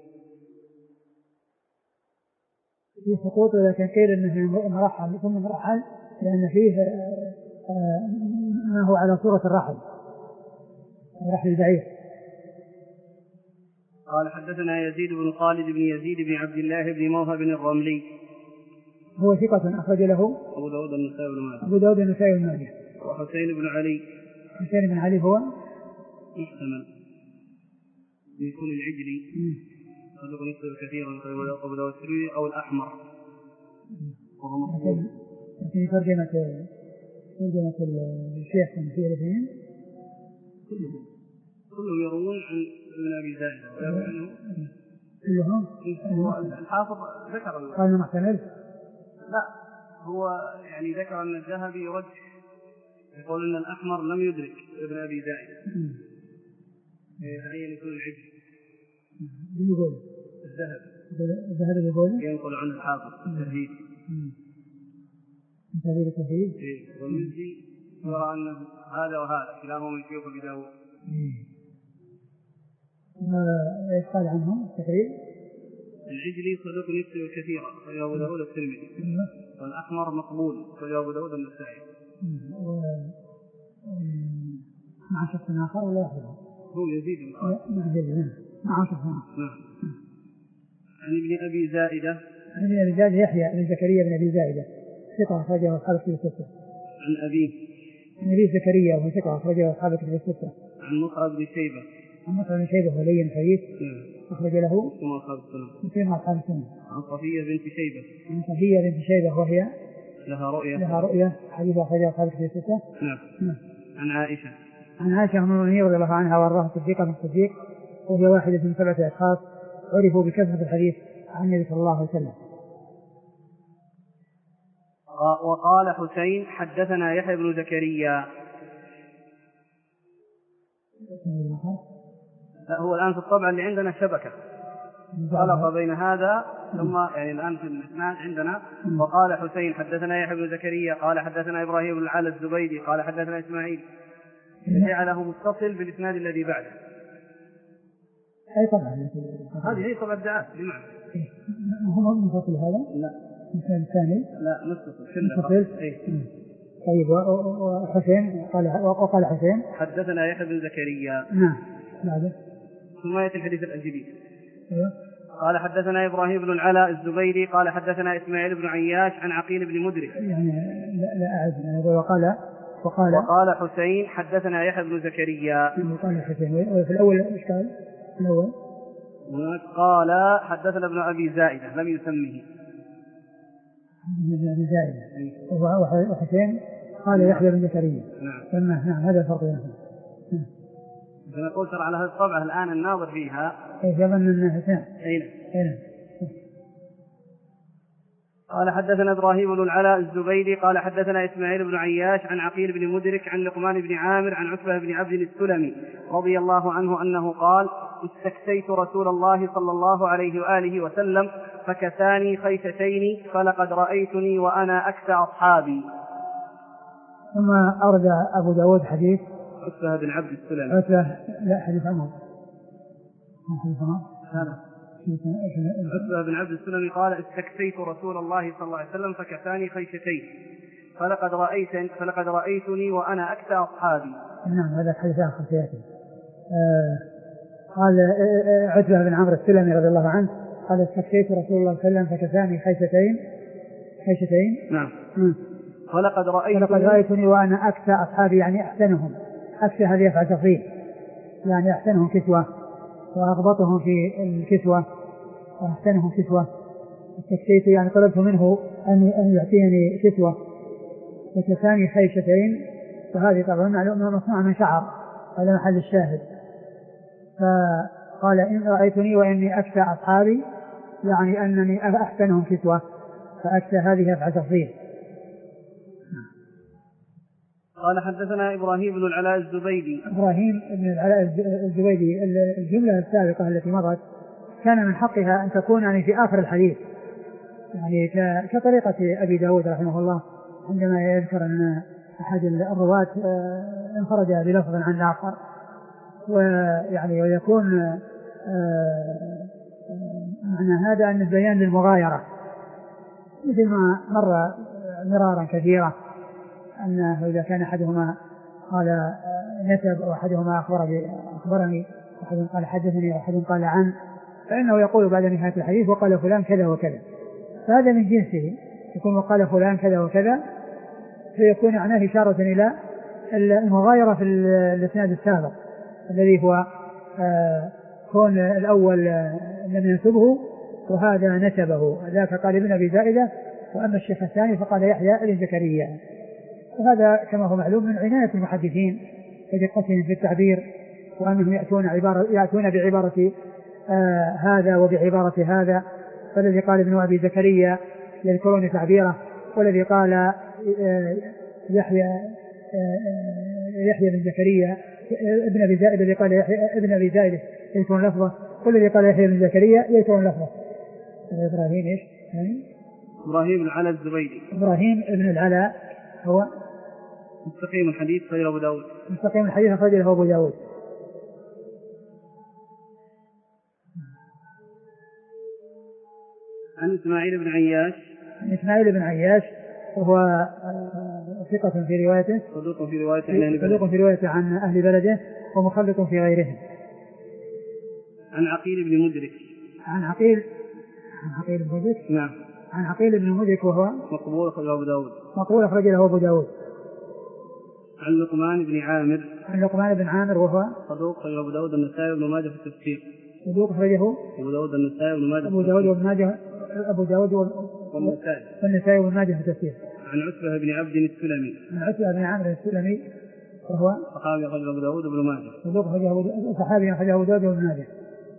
فيه خطوط، ولكن قيل انه مرحل ثم مرحل لان فيه ما هو على صورة الرحل، الرحل البعير. قال: حدثنا يزيد بن خالد بن يزيد بن عبد الله بن موهب الرملي، هو ثقة أخرج له أبو داود النسائي بن ماجه أبو داود النسائي بن ماجه. وحسين بن علي حسين بن علي هو محتمل يكون العجلي صدق نسبة كثيرا أبو داود السري أو الأحمر، وهو مقبول. لكن ترجمة ترجمة الشيخ في الاثنين كلهم كلهم يروون عن ابن أبي زائدة ويروون عنه كلهم. الحافظ ذكر قال محتمل؟ لا، هو يعني ذكر أن الذهبي يرجح، يقول أن الأحمر لم يدرك ابن أبي زائدة. هي يكون العجل يقول الذهب الذهب يقول ينقل عن الحافظ التهذيب تهذيب التهذيب والمزي يرى أن هذا وهذا كلاهما من شيوخ أبي داود. ايش قال عنهم التقريب؟ العجلي صدوق يكثر كثيرا فهو أبو داود الترمذي، والأحمر مقبول فهو أبو داود النسائي. مع شخص آخر ولا وحده؟ هو يزيد مع شخص نعم. عن ابن أبي زائدة عن ابن أبي زائدة يحيى بن زكريا بن أبي زائدة ثقة أخرجه أصحاب الكتب الستة. عن أبيه عن أبي زكريا وهو ثقة أخرجه أصحاب الكتب الستة. عن مصعب بن شيبة عن مصعب بن شيبة ولي حديث أخرج له مسلم أصحاب السنة. مسلم أصحاب السنة. عن صفية بنت شيبة عن صفية بنت شيبة وهي لها رؤية لها رؤية حديث أخرجه أصحاب الكتب الستة. نعم. نعم. عن عائشة عن عائشة أم المؤمنين رضي الله عنها وأرضاها الصديقة من الصديق، وهي واحدة من سبعة أشخاص عرفوا بكثرة الحديث عن النبي صلى الله عليه وسلم. وقال حسين حدثنا يحيى بن زكريا. هو الآن في الطبع اللي عندنا شبكة خلط بين هذا ثم يعني الآن في الإسناد عندنا وقال حسين حدثنا يحيى بن زكريا قال حدثنا إبراهيم بن العلاء الزبيدي قال حدثنا إسماعيل، جعله متصل بالإسناد الذي بعده. أي طبعا هذه هي طبعا الدعاء بمعنى هو متصل هذا؟ لا مثال ثاني لا متصل متصل. إيه. طيب وحسين قال وقال حسين حدثنا يحيى بن زكريا. نعم بعده ثم يأتي الحديث الجديد. أيوه. قال حدثنا إبراهيم بن العلاء الزبيدي قال حدثنا إسماعيل بن عياش عن عقيل بن مدرك يعني لا لا أعد يعني وقال وقال وقال حسين حدثنا يحيى بن زكريا. وقال حسين وفي الأول إيش قال؟ الأول قال حدثنا ابن أبي زائدة لم يسمه ابن أبي زائدة وحسين قال يحيى بن زكريا. نعم. نعم هذا الفرق بينهم. كما قلت ترى على هذه الطبعة الآن الناظر فيها يظن أنه حسين. أين قال حدثنا إبراهيم بن العلاء الزبيدي قال حدثنا إسماعيل بن عياش عن عقيل بن مدرك عن لقمان بن عامر عن عتبة بن عبد السلمي رضي الله عنه أنه قال استكسيت رسول الله صلى الله عليه وآله وسلم فكساني خيشتين فلقد رأيتني وأنا أكسى أصحابي. ثم أورد أبو داود حديث عتبة بن عبد السلمي. عتبة لا حديث عمر حديث عمر هذا عتبة بن عبد السلمي قال استكسيت رسول الله صلى الله عليه وسلم فكساني خيشتين فلقد رأيتني فلقد رأيتني وأنا أكسى أصحابي. نعم هذا حديث آخر سيأتي. آه قال عتبة بن عمرو السلمي رضي الله عنه قال استكسيت رسول الله صلى الله عليه وسلم فكساني خيشتين خيشتين نعم م. فلقد رأيتني فلقد رأيتني وأنا أكسى أصحابي يعني أحسنهم. أكسى هذه يفعل تفضيل يعني أحسنهم كسوة وأغبطهم في الكسوة وأحسنهم كسوة. استكسيت يعني طلبت منه أن يعطيني كسوة فكساني خيشتين وهذه طبعا معلومة مصنوعة من شعر هذا محل الشاهد. فقال إن رأيتني وإني أكسى أصحابي يعني أنني أحسنهم كسوة فأكسى هذه يفعل تفضيل. قال حدثنا إبراهيم بن العلاء الزبيدي. إبراهيم بن العلاء الزبيدي الجملة السابقة التي مضت كان من حقها أن تكون يعني في آخر الحديث يعني كطريقة أبي داود رحمه الله عندما يذكر أن أحد الرواة انفرد بلفظ عن الآخر ويعني ويكون معنى هذا أن البيان للمغايرة مثل ما مر مرارا كثيرا أنه إذا كان أحدهما قال نسب وأحدهما أخبر أخبرني وأحد قال حدثني وأحد قال عن فإنه يقول بعد نهاية الحديث وقال فلان كذا وكذا فهذا من جنسه يكون وقال فلان كذا وكذا فيكون معناه إشارة إلى المغايرة في الإسناد السابق الذي هو كون الأول لم ينسبه وهذا نسبه ذاك قال ابن أبي زائدة وأما الشيخ الثاني فقال يحيى بن زكريا. وهذا كما هو معلوم من عناية المحدثين ودقتهم في التعبير وأنهم يأتون, عبارة يأتون بعبارة آه هذا وبعبارة هذا. فالذي قال ابن أبي زكريا يذكرون تعبيره والذي قال يحيى يحيى بن زكريا ابن أبي زائد الذي قال يحيى ابن أبي زائد يكون لفظه، والذي قال يحيى بن زكريا يكون لفظه. إبراهيم إيش؟ إبراهيم العلاء الزبيدي. إبراهيم ابن العلاء هو مستقيم الحديث خرج أبو داود. مستقيم الحديث خرج له أبو داود. عن إسماعيل بن عياش. عن إسماعيل بن عياش وهو ثقة في روايته، صدوق في روايته عن أهل بلده، صدوق في روايته عن أهل بلده ومخلط في غيرهم. عن عقيل بن مدرك. عن عقيل عن عقيل بن مدرك. نعم. عن عقيل بن مدرك وهو مقبول أخرج له أبو داود. مقبول أخرج له أبو داود. عن لقمان بن عامر. عن لقمان بن عامر وهو صدوق أخرج له أبو داود النسائي وابن ماجه في التفسير. صدوق أخرجه أبو داود النسائي وابن ماجه. أبو داود وابن ماجه أبو داود والنسائي. والنسائي وابن ماجه في التفسير. عن عتبة بن عبد السلمي. عن عتبة بن عامر السلمي وهو صحابي أخرج له أبو داود وابن ماجه. صدوق أخرجه صحابي أخرجه أبو داود وابن ماجه.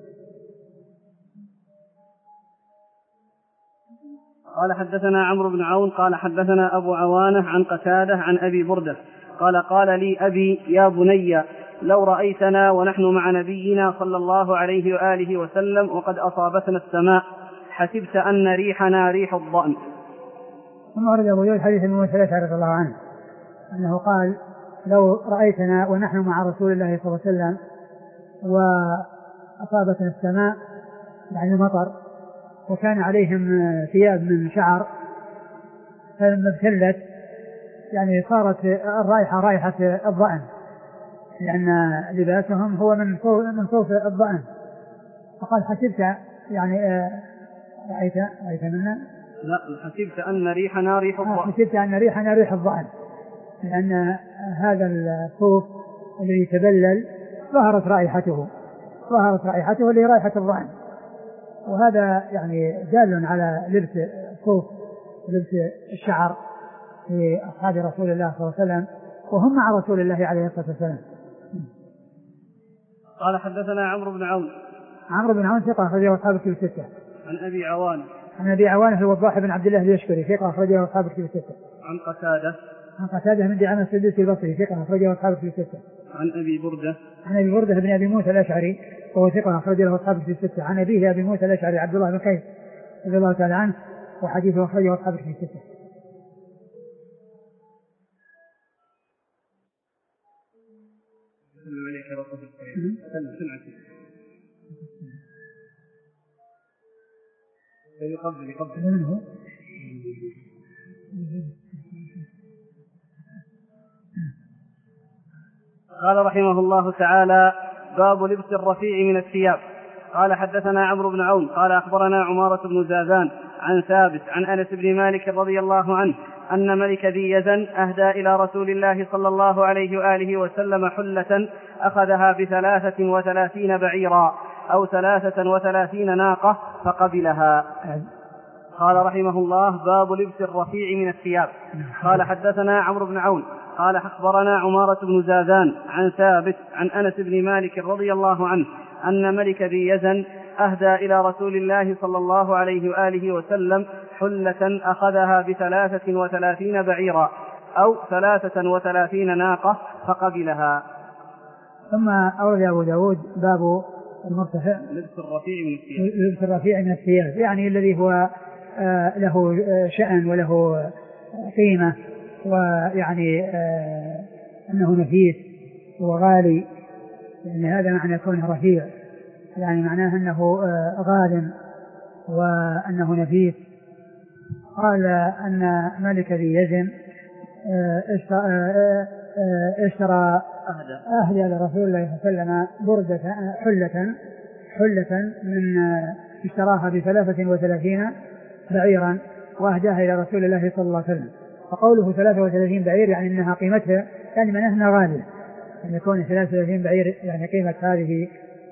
قال حدثنا عمرو بن عون قال حدثنا أبو عوانة عن قتادة عن أبي بردة قال قال لي أبي يا بني لو رأيتنا ونحن مع نبينا صلى الله عليه وآله وسلم وقد أصابتنا السماء حسبت أن ريحنا ريح الضأن. ثم ورد أبو داود حديث من ثلاثة رضي الله عنه أنه قال لو رأيتنا ونحن مع رسول الله صلى الله عليه وسلم وأصابتنا السماء يعني مطر وكان عليهم ثياب من شعر فلما ابتلت يعني صارت الرائحة رائحة الضأن لأن لباسهم هو من من صوف الضأن. فقال حسبت يعني رأيت رأيت منا لا حسبت أن ريحنا ريح الضأن. حسبت أن ريحنا ريح الضأن لأن هذا الصوف الذي تبلل ظهرت رائحته ظهرت رائحته اللي رائحة الضأن. وهذا يعني دال على لبس الصوف ولبس الشعر في أصحاب رسول الله صلى الله عليه وسلم وهم مع رسول الله عليه الصلاة والسلام. قال حدثنا عمرو بن عون. عمرو بن عون ثقة أخرجه أصحاب الكتب الستة. عن أبي عوانة. عن أبي عوانة الوضاح بن عبد الله اليشكري ثقة أخرجه أصحاب الكتب الستة. عن قتادة. عن قتادة من دعامة السدوسي البصري ثقة أخرجه أصحاب الكتب الستة. عن أبي بردة. عن أبي بردة بن أبي موسى الأشعري وهو ثقة أخرجه أصحاب الكتب الستة. عن أبيه أبي موسى الأشعري عبد الله بن قيس رضي الله تعالى عنه وحديثه أخرجه أصحاب الكتب الستة. قال رحمه الله تعالى باب لبس الرفيع من الثياب. قال حدثنا عمرو بن عون قال أخبرنا عمارة بن زازان عن ثابت عن أنس بن مالك رضي الله عنه أن ملك ذي يزن أهدى إلى رسول الله صلى الله عليه وآله وسلم حلة أخذها بثلاثة وثلاثين بعيرا أو ثلاثة وثلاثين ناقة فقبلها. قال رحمه الله باب لبس الرفيع من الثياب. قال حدثنا عمرو بن عون قال أخبرنا عمارة بن زازان عن ثابت عن أنس بن مالك رضي الله عنه أن ملك ذي يزن أهدى إلى رسول الله صلى الله عليه وآله وسلم حلة أخذها بثلاثة وثلاثين بعيرا أو ثلاثة وثلاثين ناقة فقبلها. ثم أورد أبو داود باب المرتفع لبس الرفيع من الثياب. لبس الرفيع من الثياب يعني الذي هو آه له شأن وله قيمة ويعني آه أنه نفيس وغالي يعني هذا معنى كونه رفيع يعني معناه أنه آه غال وأنه نفيس. قال أن ملك ذي يزن اشترى أهدى لرسول الله صلى الله عليه وسلم بردة حلة حلة من اشتراها بثلاثة وثلاثين بعيرا وأهداها إلى رسول الله صلى الله عليه وسلم. فقوله ثلاثة وثلاثين بعير يعني أنها قيمتها يعني معناها أنها غالية أن يكون ثلاثة وثلاثين بعير يعني قيمة هذه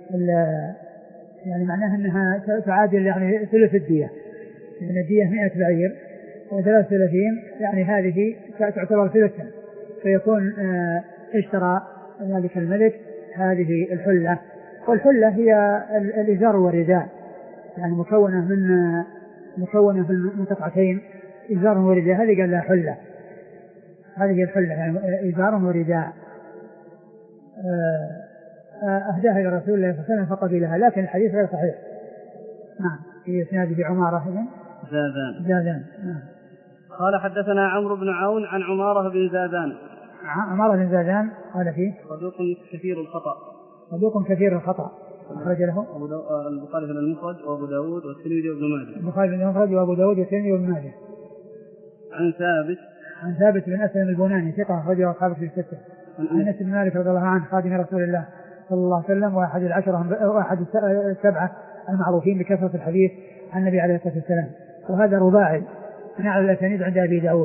يعني معناها أنها تعادل يعني ثلث الدية من الدية مئة بعير وثلاثة وثلاثين يعني هذه تعتبر ثلثا فيكون اه اشترى ذلك الملك هذه الحلة. والحلة هي الإزار والرداء يعني مكونة من مكونة من قطعتين إزار ورداء، هذه قال لها حلة، هذه الحلة يعني إزار ورداء أهداها إلى رسول الله صلى الله عليه وسلم فقبلها، لكن الحديث غير صحيح. نعم، في إسناده عمارة بن زادان. زادان. نعم. قال حدثنا عمرو بن عون عن عمارة بن زادان. عمارة بن زادان قال فيه صدوق كثير الخطأ. صدوق كثير الخطأ. أخرج له البخاري في المفرد وأبو داود والترمذي وابن ماجه. البخاري في المفرد وأبو داود والترمذي وابن ماجه. عن ثابت عن ثابت بن أسلم البناني ثقة أخرجه أصحاب في الستة. عن أنس بن مالك رضي الله عنه خادم رسول الله صلى الله عليه وسلم وأحد العشرة وأحد السبعة المعروفين بكثرة الحديث عن النبي عليه الصلاة والسلام، وهذا رباعي من أعلى الأسانيد عند أبي داود.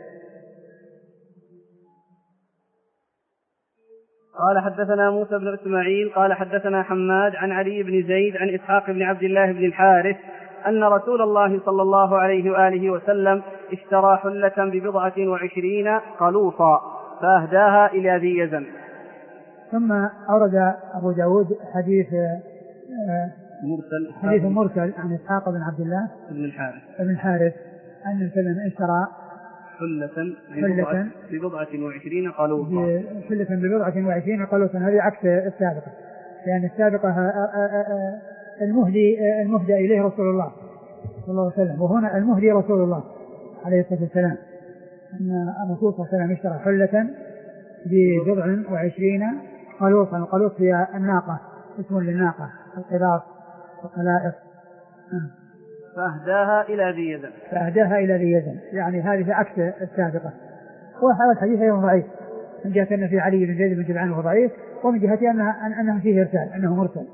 قال حدثنا موسى بن إسماعيل قال حدثنا حماد عن علي بن زيد عن إسحاق بن عبد الله بن الحارث أن رسول الله صلى الله عليه وآله وسلم اشترى حلة ببضعة وعشرين قلوصا فأهداها إلى ذي يزن. ثم أورد أبو داود حديث مرسل حديث مرسل عن إسحاق بن عبد الله بن الحارث بن الحارث أن السلم اشترى حلة حلة ببضعة وعشرين قلوصا حلة ببضعة وعشرين قلوصا، هذه عكس السابقة، لأن السابقة المهدي المهدى إليه رسول الله صلى الله عليه وسلم، وهنا المهدي رسول الله عليه الصلاة والسلام. أن الرسول صلى الله عليه وسلم اشترى حلة ببضع وعشرين قلوصا. القلوص هي الناقة، اسم للناقة، القلاص والقلائص. فأهداها إلى ذي يزن فأهداها إلى ذي يزن، يعني هذه عكس السابقة. وهذا الحديث أيضا ضعيف من جهة أن في علي بن زيد بن جدعان وهو ضعيف، ومن جهة أنها أنه فيه إرسال، أنه مرسل.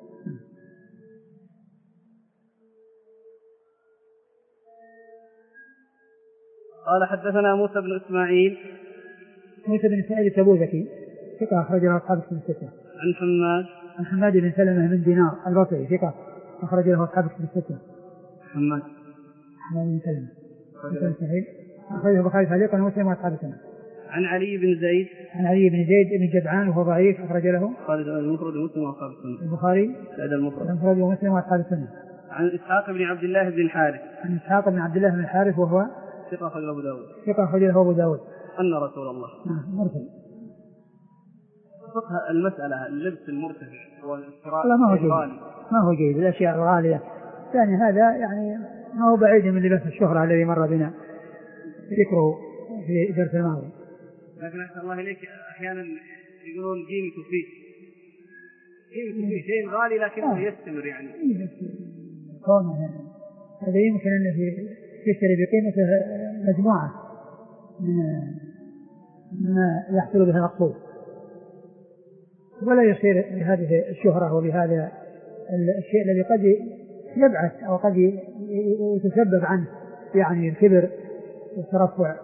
قال حدثنا موسى بن إسماعيل موسى بن إسماعيل التبوذكي ثقة أخرج له أصحاب الكتب الستة. عن حماد عن حماد بن سلمة بن دينار البصري ثقة أخرج له أصحاب الكتب الستة. حماد حماد بن سلمة أخرجه البخاري تعليقا ومسلم وأصحاب السنة. عن علي بن زيد عن علي بن زيد بن جدعان وهو ضعيف أخرج له المفرد ومسلم وأصحاب السنة. البخاري المفرد ومسلم وأصحاب السنة. عن إسحاق بن عبد الله بن الحارث عن إسحاق بن عبد الله بن الحارث وهو ثقة أخرجه أبو داود ثقة أخرجه أبو داود أن رسول الله مرسل. فقه المسألة اللبس المرتفع والشراء لا ما هو جيد، ما هو جيد الأشياء الغالية، يعني هذا يعني ما هو بعيد من لباس الشهرة الذي مر بنا ذكره في درس الماضي. لكن أحسن الله إليك أحيانا يقولون قيمته فيه قيمته فيه شيء غالي لكنه آه. يستمر يعني كونه هذا يمكن أنه يشتري بقيمته مجموعة من ما يحصل بها المقصود، ولا يصير بهذه الشهرة وبهذا الشيء الذي قد يبعث أو قد يتسبب عنه يعني الكبر والترفع.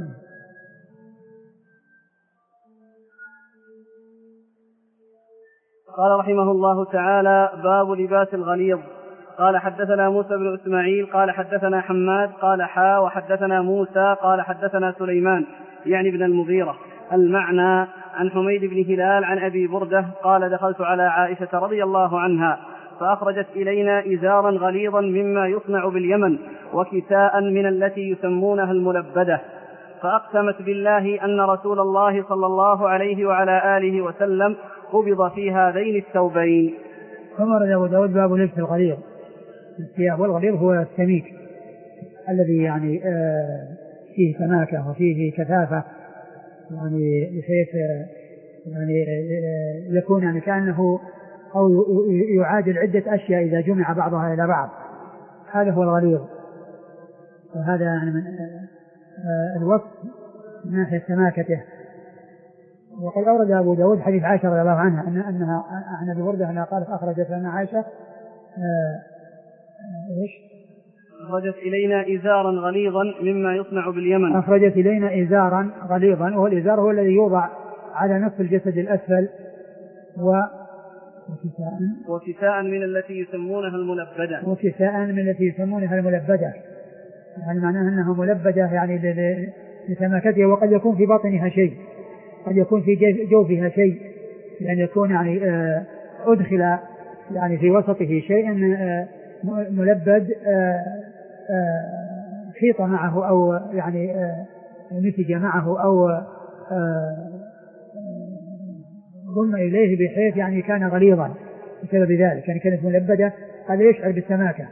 قال رحمه الله تعالى: باب لباس الغليظ. قال حدثنا موسى بن إسماعيل قال حدثنا حماد قال حا وحدثنا موسى قال حدثنا سليمان يعني بن المغيرة المعنى عن حميد بن هلال عن أبي بردة قال: دخلت على عائشة رضي الله عنها فأخرجت إلينا إزارا غليظا مما يصنع باليمن وكساء من التي يسمونها الملبدة، فأقسمت بالله أن رسول الله صلى الله عليه وعلى آله وسلم قبض في هذين الثوبين. ثم ورد أبو داود باب لبس الغليظ الثياب، والغليظ هو السميك الذي يعني فيه سماكة وفيه كثافة، يعني بحيث يعني يكون يعني كأنه أو يعادل عدة أشياء إذا جمع بعضها إلى بعض، هذا هو الغليظ. وهذا يعني من الوصف من ناحية سماكته. وقد أورد أبو داود حديث عائشة رضي الله عنها أن أنها عن أبي بردة أنها قالت: أخرجت لنا عائشة إيش؟ أخرجت إلينا إزارا غليظا مما يصنع باليمن. أخرجت إلينا إزارا غليظا، وهو الإزار هو الذي يوضع على نصف الجسد الأسفل، و وكساء وكساء من التي يسمونها الملبدة وكساء من التي يسمونها الملبدة، يعني معناها أنها ملبدة يعني لسماكتها، وقد يكون في باطنها شيء، قد يكون في جوفها شيء، يعني يكون يعني أدخل يعني في وسطه شيء ملبد خيط معه أو يعني نسج معه أو ضم إليه بحيث يعني كان غليظا بسبب ذلك، يعني كانت ملبدة، هذا يشعر بالسماكة.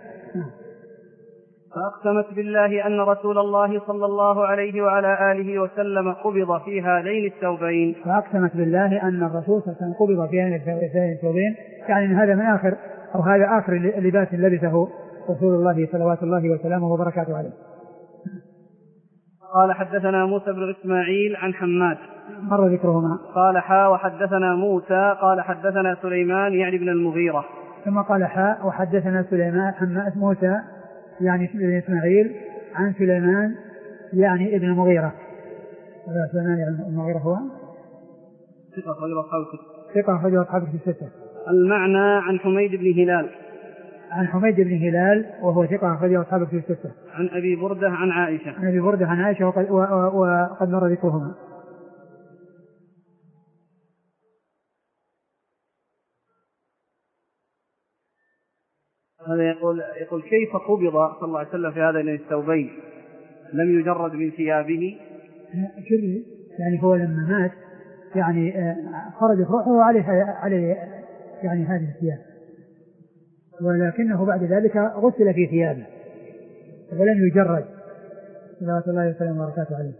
فأقسمت بالله أن رسول الله صلى الله عليه وعلى آله وسلم قبض في هذين الثوبين. فأقسمت بالله أن الرسول صلى الله عليه وسلم قبض في هذين الثوبين، يعني أن هذا من آخر أو هذا آخر لباس لبسه رسول الله صلوات الله وسلامه وبركاته عليه. قال حدثنا موسى بن إسماعيل عن حماد مر ذكرهما. قال حا وحدثنا موسى قال حدثنا سليمان يعني بن المغيرة. ثم قال حا وحدثنا سليمان حماد موسى يعني بن إسماعيل عن سليمان يعني ابن المغيرة. سليمان يعني المغيرة هو ثقة خرج أصحاب الستة. ثقة خرج أصحاب الستة. المعنى عن حميد بن هلال. عن حميد بن هلال وهو ثقة خرج أصحاب الستة. عن أبي بردة عن عائشة. عن أبي بردة عن عائشة وقد, وقد مر ذكرهما. هذا يقول يقول كيف قبض صلى الله عليه وسلم في هذين الثوبين لم يجرد من ثيابه؟ يعني هو لما مات يعني خرجت روحه عليه عليه يعني هذه الثياب، ولكنه بعد ذلك غسل في ثيابه ولم يجرد صلوات الله وسلامه وبركاته عليه.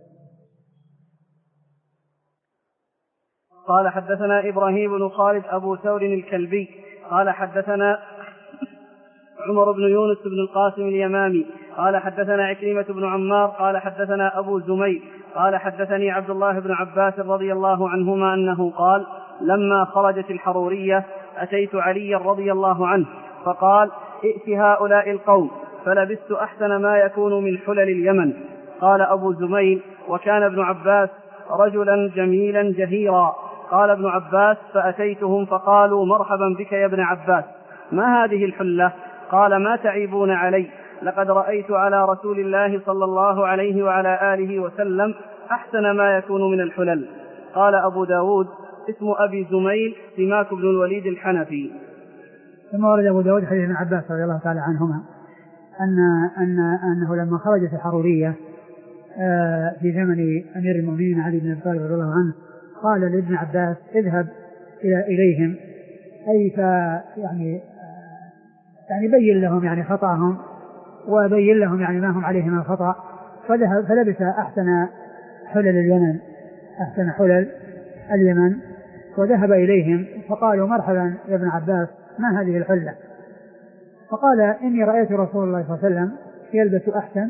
قال حدثنا إبراهيم بن خالد أبو ثور الكلبي قال حدثنا عمر بن يونس بن القاسم اليمامي قال حدثنا عكرمة بن عمار قال حدثنا أبو زميل قال حدثني عبد الله بن عباس رضي الله عنهما أنه قال لما خرجت الحرورية أتيت علي رضي الله عنه فقال ائت هؤلاء القوم فلبست أحسن ما يكون من حلل اليمن. قال أبو زميل وكان ابن عباس رجلا جميلا جهيرا. قال ابن عباس فأتيتهم فقالوا مرحبا بك يا ابن عباس، ما هذه الحلة؟ قال ما تعيبون علي، لقد رأيت على رسول الله صلى الله عليه وعلى آله وسلم أحسن ما يكون من الحلل. قال أبو داود اسم أبي زميل سماك بن الوليد الحنفي. ثم ورد أبو داود حديث ابن عباس رضي الله تعالى عنهما أن أن أنه لما خرجت الحرورية في زمن أمير المؤمنين علي بن أبي طالب رضي الله عنه قال لابن عباس اذهب إلى إليهم، أي يعني يعني بين لهم يعني خطأهم وبين لهم يعني ما هم عليه من الخطأ. فلبس أحسن حلل اليمن أحسن حلل اليمن وذهب إليهم فقالوا مرحبا يا ابن عباس، ما هذه الحلة؟ فقال إني رأيت رسول الله صلى الله عليه وسلم يلبس أحسن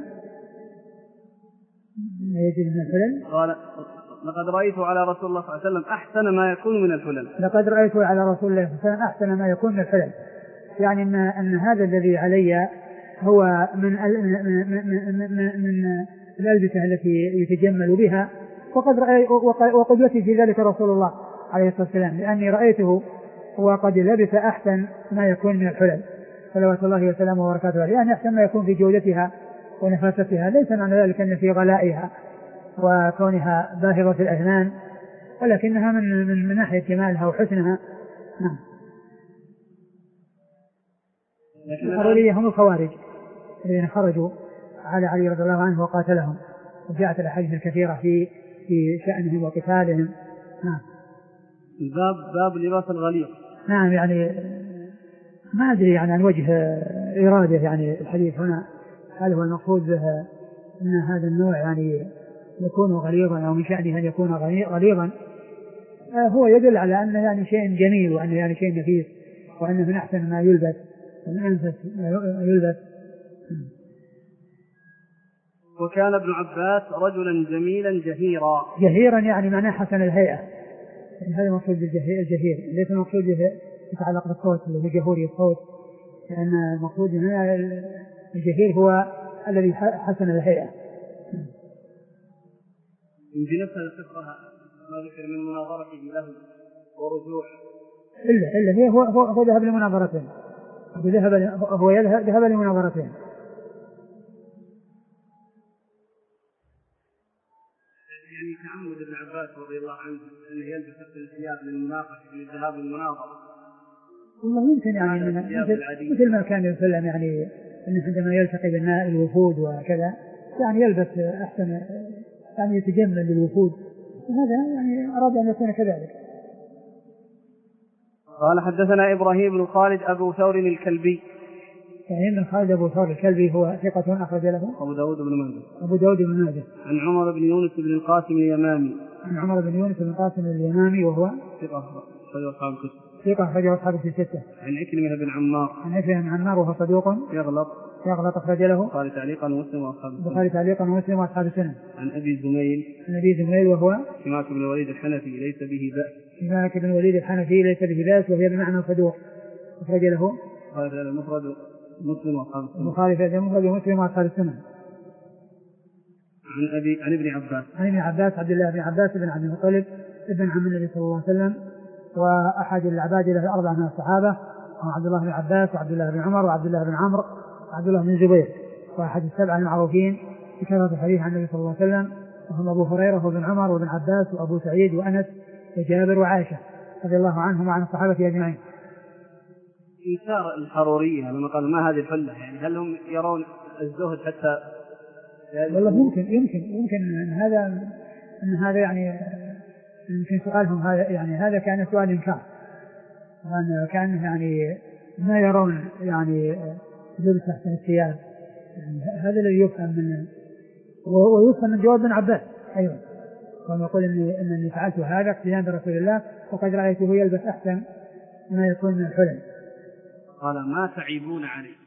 ما يجب من الحلل. قال لقد رأيت على رسول الله صلى الله عليه وسلم أحسن ما يكون من الحلل. لقد رأيت على رسول الله صلى الله عليه وسلم أحسن ما يكون من الحلل، يعني أن, أن هذا الذي علي هو من, من, من, من, من الألبسة التي يتجمل بها، وقد وقدوتي في ذلك رسول الله عليه الصلاة والسلام، لأني رأيته وقد لبس أحسن ما يكون من الحلل صلوات الله وسلامه وبركاته عليه، يعني أحسن ما يكون في جودتها ونفاستها، ليس معنى ذلك أن في غلائها وكونها باهظة الأثنان، ولكنها من, من, من ناحية جمالها وحسنها. نعم. الحرورية هم الخوارج الذين خرجوا على علي رضي الله عنه وقاتلهم، وجاءت الأحاديث الكثيرة في في شأنهم وقتالهم. نعم. باب باب لباس الغليظ. نعم، يعني ما أدري يعني عن وجه إرادة يعني الحديث هنا، هل هو المقصود به أن هذا النوع يعني يكون غليظا أو من شأنه أن يكون غليظا؟ هو يدل على أن يعني شيء جميل وأنه يعني شيء نفيس وأنه من أحسن ما يلبس ومن أنفس ما يلبس. وكان ابن عباس رجلا جميلا جهيرا. جهيرا يعني معناه حسن الهيئة، يعني هذا مقصود بالجهير، ليس مقصود به يتعلق بالصوت اللي هو جهوري الصوت، لأن المقصود هنا الجهير هو الذي حسن الهيئة. يمكن نفس الفقه ما ذكر من مناظرته له ورجوع إلا إلا هي هو هو, هو ذهب لمناظرتين، ذهب هو يذهب ذهب لمناظرتين. يعني تعمد ابن عباس رضي الله عنه أنه يلبس الثياب للمناقشة للذهاب للمناظرة. والله يمكن يعني مثل, مثل ما كان يسلم يعني أنه عندما يلتقي بالناس الوفود وكذا يعني يلبس أحسن، يعني يتجمل للوفود، وهذا يعني أراد أن يكون كذلك. قال حدثنا إبراهيم بن خالد أبو ثور الكلبي. إبراهيم بن خالد أبو ثور الكلبي هو ثقة أخرج له أبو داود بن ماجه. أبو داود بن ماجه. عن عمر بن يونس بن القاسم اليمامي. عن عمر بن يونس بن القاسم اليمامي وهو ثقة أخرج أصحاب الكتب. ثقة أخرج أصحاب الستة. عن عكرمة بن عمار. عن عكرمة بن عمار وهو صدوق يغلط. يغلط أخرج له البخاري تعليقا ومسلم وأصحاب السنن. البخاري تعليقا ومسلم وأصحاب السنن. عن أبي زميل. عن أبي زميل وهو سماك بن الوليد الحنفي ليس به بأس. سماك بن الوليد الحنفي ليس به بأس وهي بمعنى صدوق أخرج له البخاري المفرد مسلم وأصحاب السنن. البخاري في المفرد ومسلم وأصحاب السنن. عن أبي عن ابن عباس. عن ابن عباس عبد الله بن عباس بن عبد المطلب ابن عم النبي صلى الله عليه وسلم وأحد العباد له الأربعة من الصحابة، وعبد الله بن عباس وعبد الله بن عمر وعبد الله بن عمرو وعبد الله بن زبير، وأحد السبعة المعروفين بكثرة الحديث عن النبي صلى الله عليه وسلم، وهم أبو هريرة وابن عمر وابن عباس وأبو سعيد وأنس وجابر وعائشة رضي الله عنهم وعن الصحابة أجمعين. إنكار الحرورية لما قال ما هذه الحلة، يعني هل هم يرون الزهد حتى؟ والله يمكن يمكن يمكن أن هذا أن هذا يعني يمكن سؤالهم هذا يعني هذا كان سؤال إنكار، وأن كان يعني ما يرون يعني لبس أحسن الثياب، يعني هذا الذي يفهم من ويفهم من جواب ابن عباس أيضا، وهو يقول إني إنني فعلت هذا اقتداء برسول الله وقد رأيته يلبس أحسن ما يكون من الحلم. قال ما تعيبون عليه.